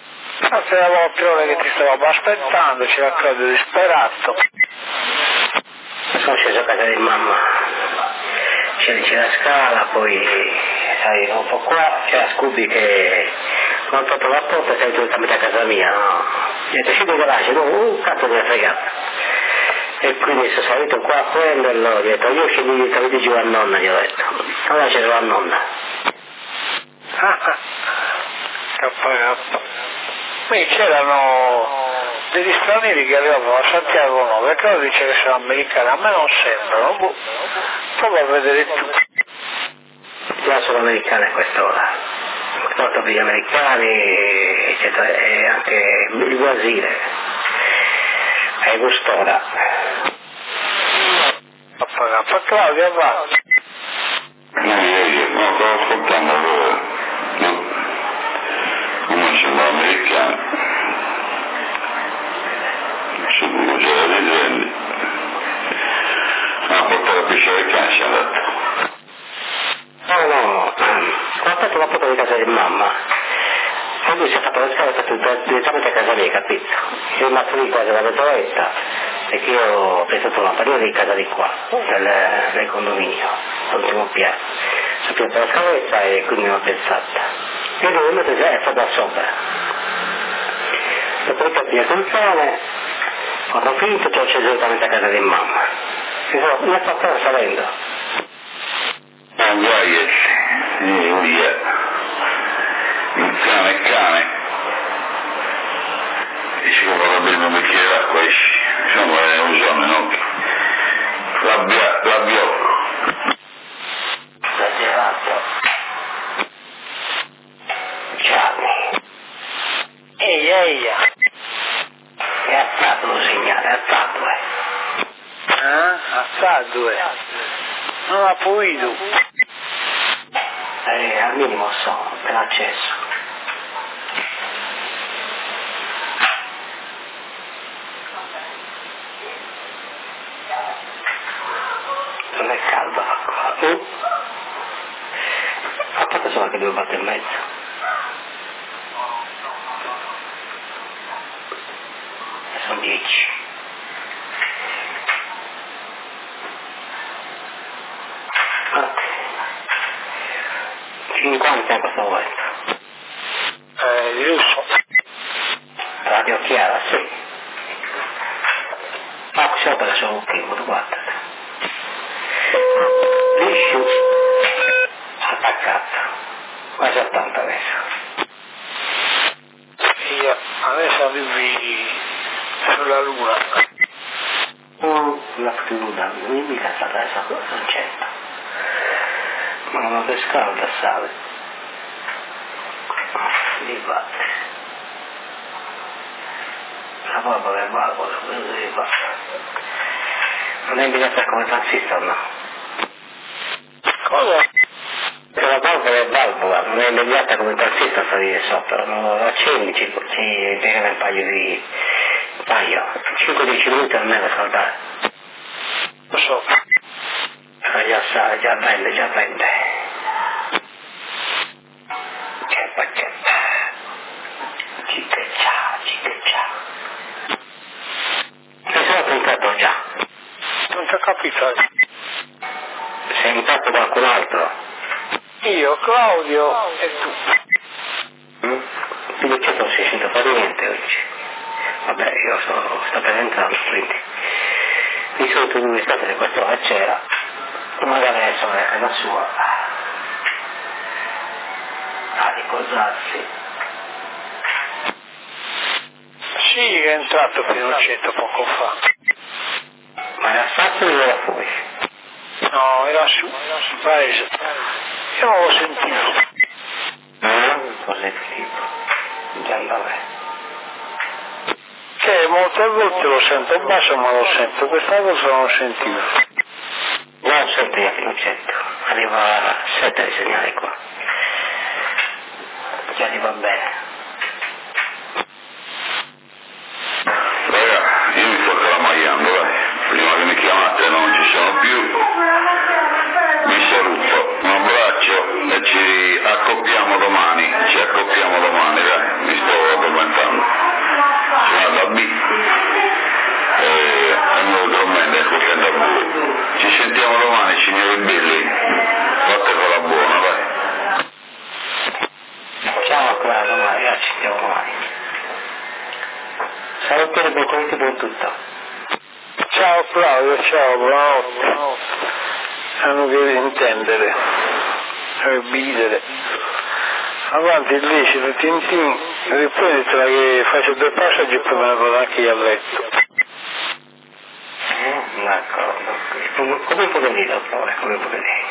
Ma c'era l'altra ora che ti stavamo aspettando, c'era credo disperato. Sono sceso a casa di mamma, c'è la scala, poi sai, un po' qua c'è la Scooby che non ho fatto la porta e sei direttamente a casa mia, no? Gli ho detto scendo in garage, no, un cazzo mi ha fregato. E quindi sono salito qua a prenderlo, ho detto io scendi direttamente giù a nonna, gli ho detto, allora c'era la nonna. Ah, K K. Qui c'erano degli stranieri che arrivavano a Santiago Nove, perché lo dice che sono americani, a me non sembrano, boh, prova a vedere tu. Già sono americane a quest'ora, porto per gli americani, eccetera, e anche il Brasile, è quest'ora. A pagare, per Claudia va. No, io no, stavo ascoltando loro, no, come sono americani, su cui c'era dei gente, ma portare a pisciare il cane si è andato. No, no, ho fatto la foto di casa di mamma, e lui si è fatto le scale e ha fatto direttamente a casa mia, capito? Io sono rimasto lì quasi alla mezz'oretta, perché io ho preso una parete di casa di qua, del, del condominio, all'ultimo piano. Sono pianto la scaletta e quindi non ho pensato. E lui mi ha detto, eh, sta da sopra. Dopodiché ho pigliato il cane, quando ho finito ci ho sceso direttamente a casa di mamma. E so, mi ha fatto salendo. Non guai, eh, via, il cane è cane, e si può bere un bicchiere d'acqua, esci, insomma è un giorno, no? L'abbia, l'abbiocco. L'ha girato. Gianni. Ehi, ehi, È alzato lo segnale, è alzato, eh. eh? Assato, eh. Non ha pulito. Eh, al minimo sono, per accesso. Non è caldo qua. Mm? A parte sono anche due volte e mezzo. Sono dieci. Ok. cinquanta questa volta. Eh, di lusso. Radio chiara, sì. Ma qui sopra c'è un primo, guarda. Liscio. Attaccato. Quasi ottanta adesso. Io, adesso arrivi sulla luna. Mm, la luna, non mica stata adesso non c'entra. Ma non ho pescato da sale. Lì batte. La valvola è valvola, quello lì va. Non è imbinata come transistor, no? Cosa? Che la valvola è valvola, non è immediata come transistor salire sopra, non lo accendi, ci, ci piegano un paio di... un paio, cinque dieci minuti almeno a scaldare. Lo so. Ma già sa, già prende, già prende. Che paccetta. Ciccheccia, ciccheccia. Mi sono tentato già. Non ti ho capito. Sei intanto qualcun altro? Io, Claudio e tu. Mm? Quindi che non si sente fare niente oggi. Vabbè, io sto, sto per entrare, quindi. Di solito lui state di quest'ora c'era. Magari adesso è a casa sua. A riposarsi. Sì, è entrato Pinochetto poco fa. Ma era fatto o era fuori? No, era su, sul paese. Io non l'ho sentito. Non cos'è il tipo? Già dov'è? Che molte volte lo sento basso ma lo sento, questa volta non lo sentivo. Non sento io Pinochetto. Arriva a sette di segnale qua. Già arriva bene. Raga, io mi sto calamagliando, dai. Prima che mi chiamate non ci sono più. Vi saluto, un abbraccio e ci accoppiamo domani. Ci accoppiamo domani, dai. Mi sto addormentando. Sono alla B. E è venuto a me, ecco che è da B. Claudio, ciao, buonanotte. Hanno che intendere, e bidere. Avanti, illecito, tintin, riprendetela che faccio due passaggi e poi me ne vado anche io a letto. Eh, d'accordo. Come, come può venire, dottore? Come può venire?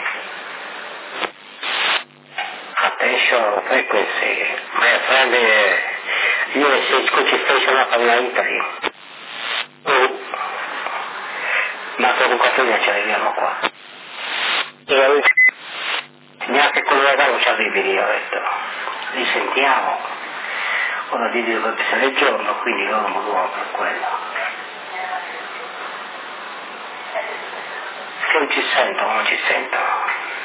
Attention, frequency. My friend, uh, U S H Coach Station up in Italy. Oh. Ma con quattro ci arriviamo qua. Neanche con la non ci arrivi lì, ho detto. Li sentiamo. Ora di dire che sarà il giorno, quindi loro non muovono per quello. Se non ci sentono, non ci sentono.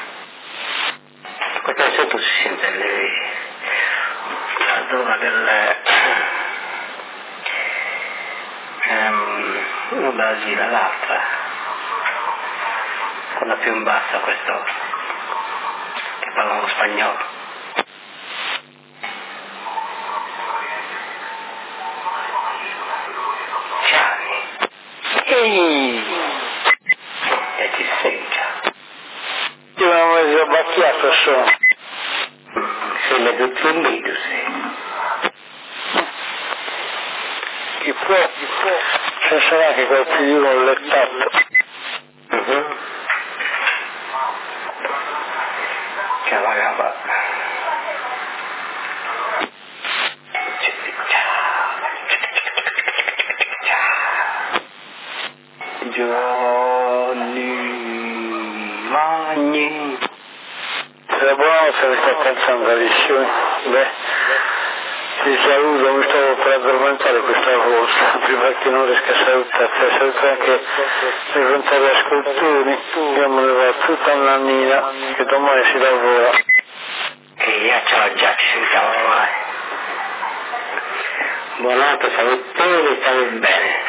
Perché sotto si sente le, la zona del um, una Brasile, l'altra, quella più in bassa, questo che parlano spagnolo. Gianni. Ehi! E ti senta. Io mi ho messo abbacchiato sono. Sei mezzo zombido, sì. Chi può, chi può. Ci sarà che quel figlio allettato. Uh-huh. Cava cava. Gianni Magni. La buonanotte mi sta pensando carissimi. Beh, ti saluto, mi stavo per addormentare questa volta, prima che non riesca a salutarti, saluto anche le contare ascoltatori, io me ne vado tutta una nannina, che domani si lavora. Che io ciao già ci sentiamo mai. Buonanotte, salutatori, state bene.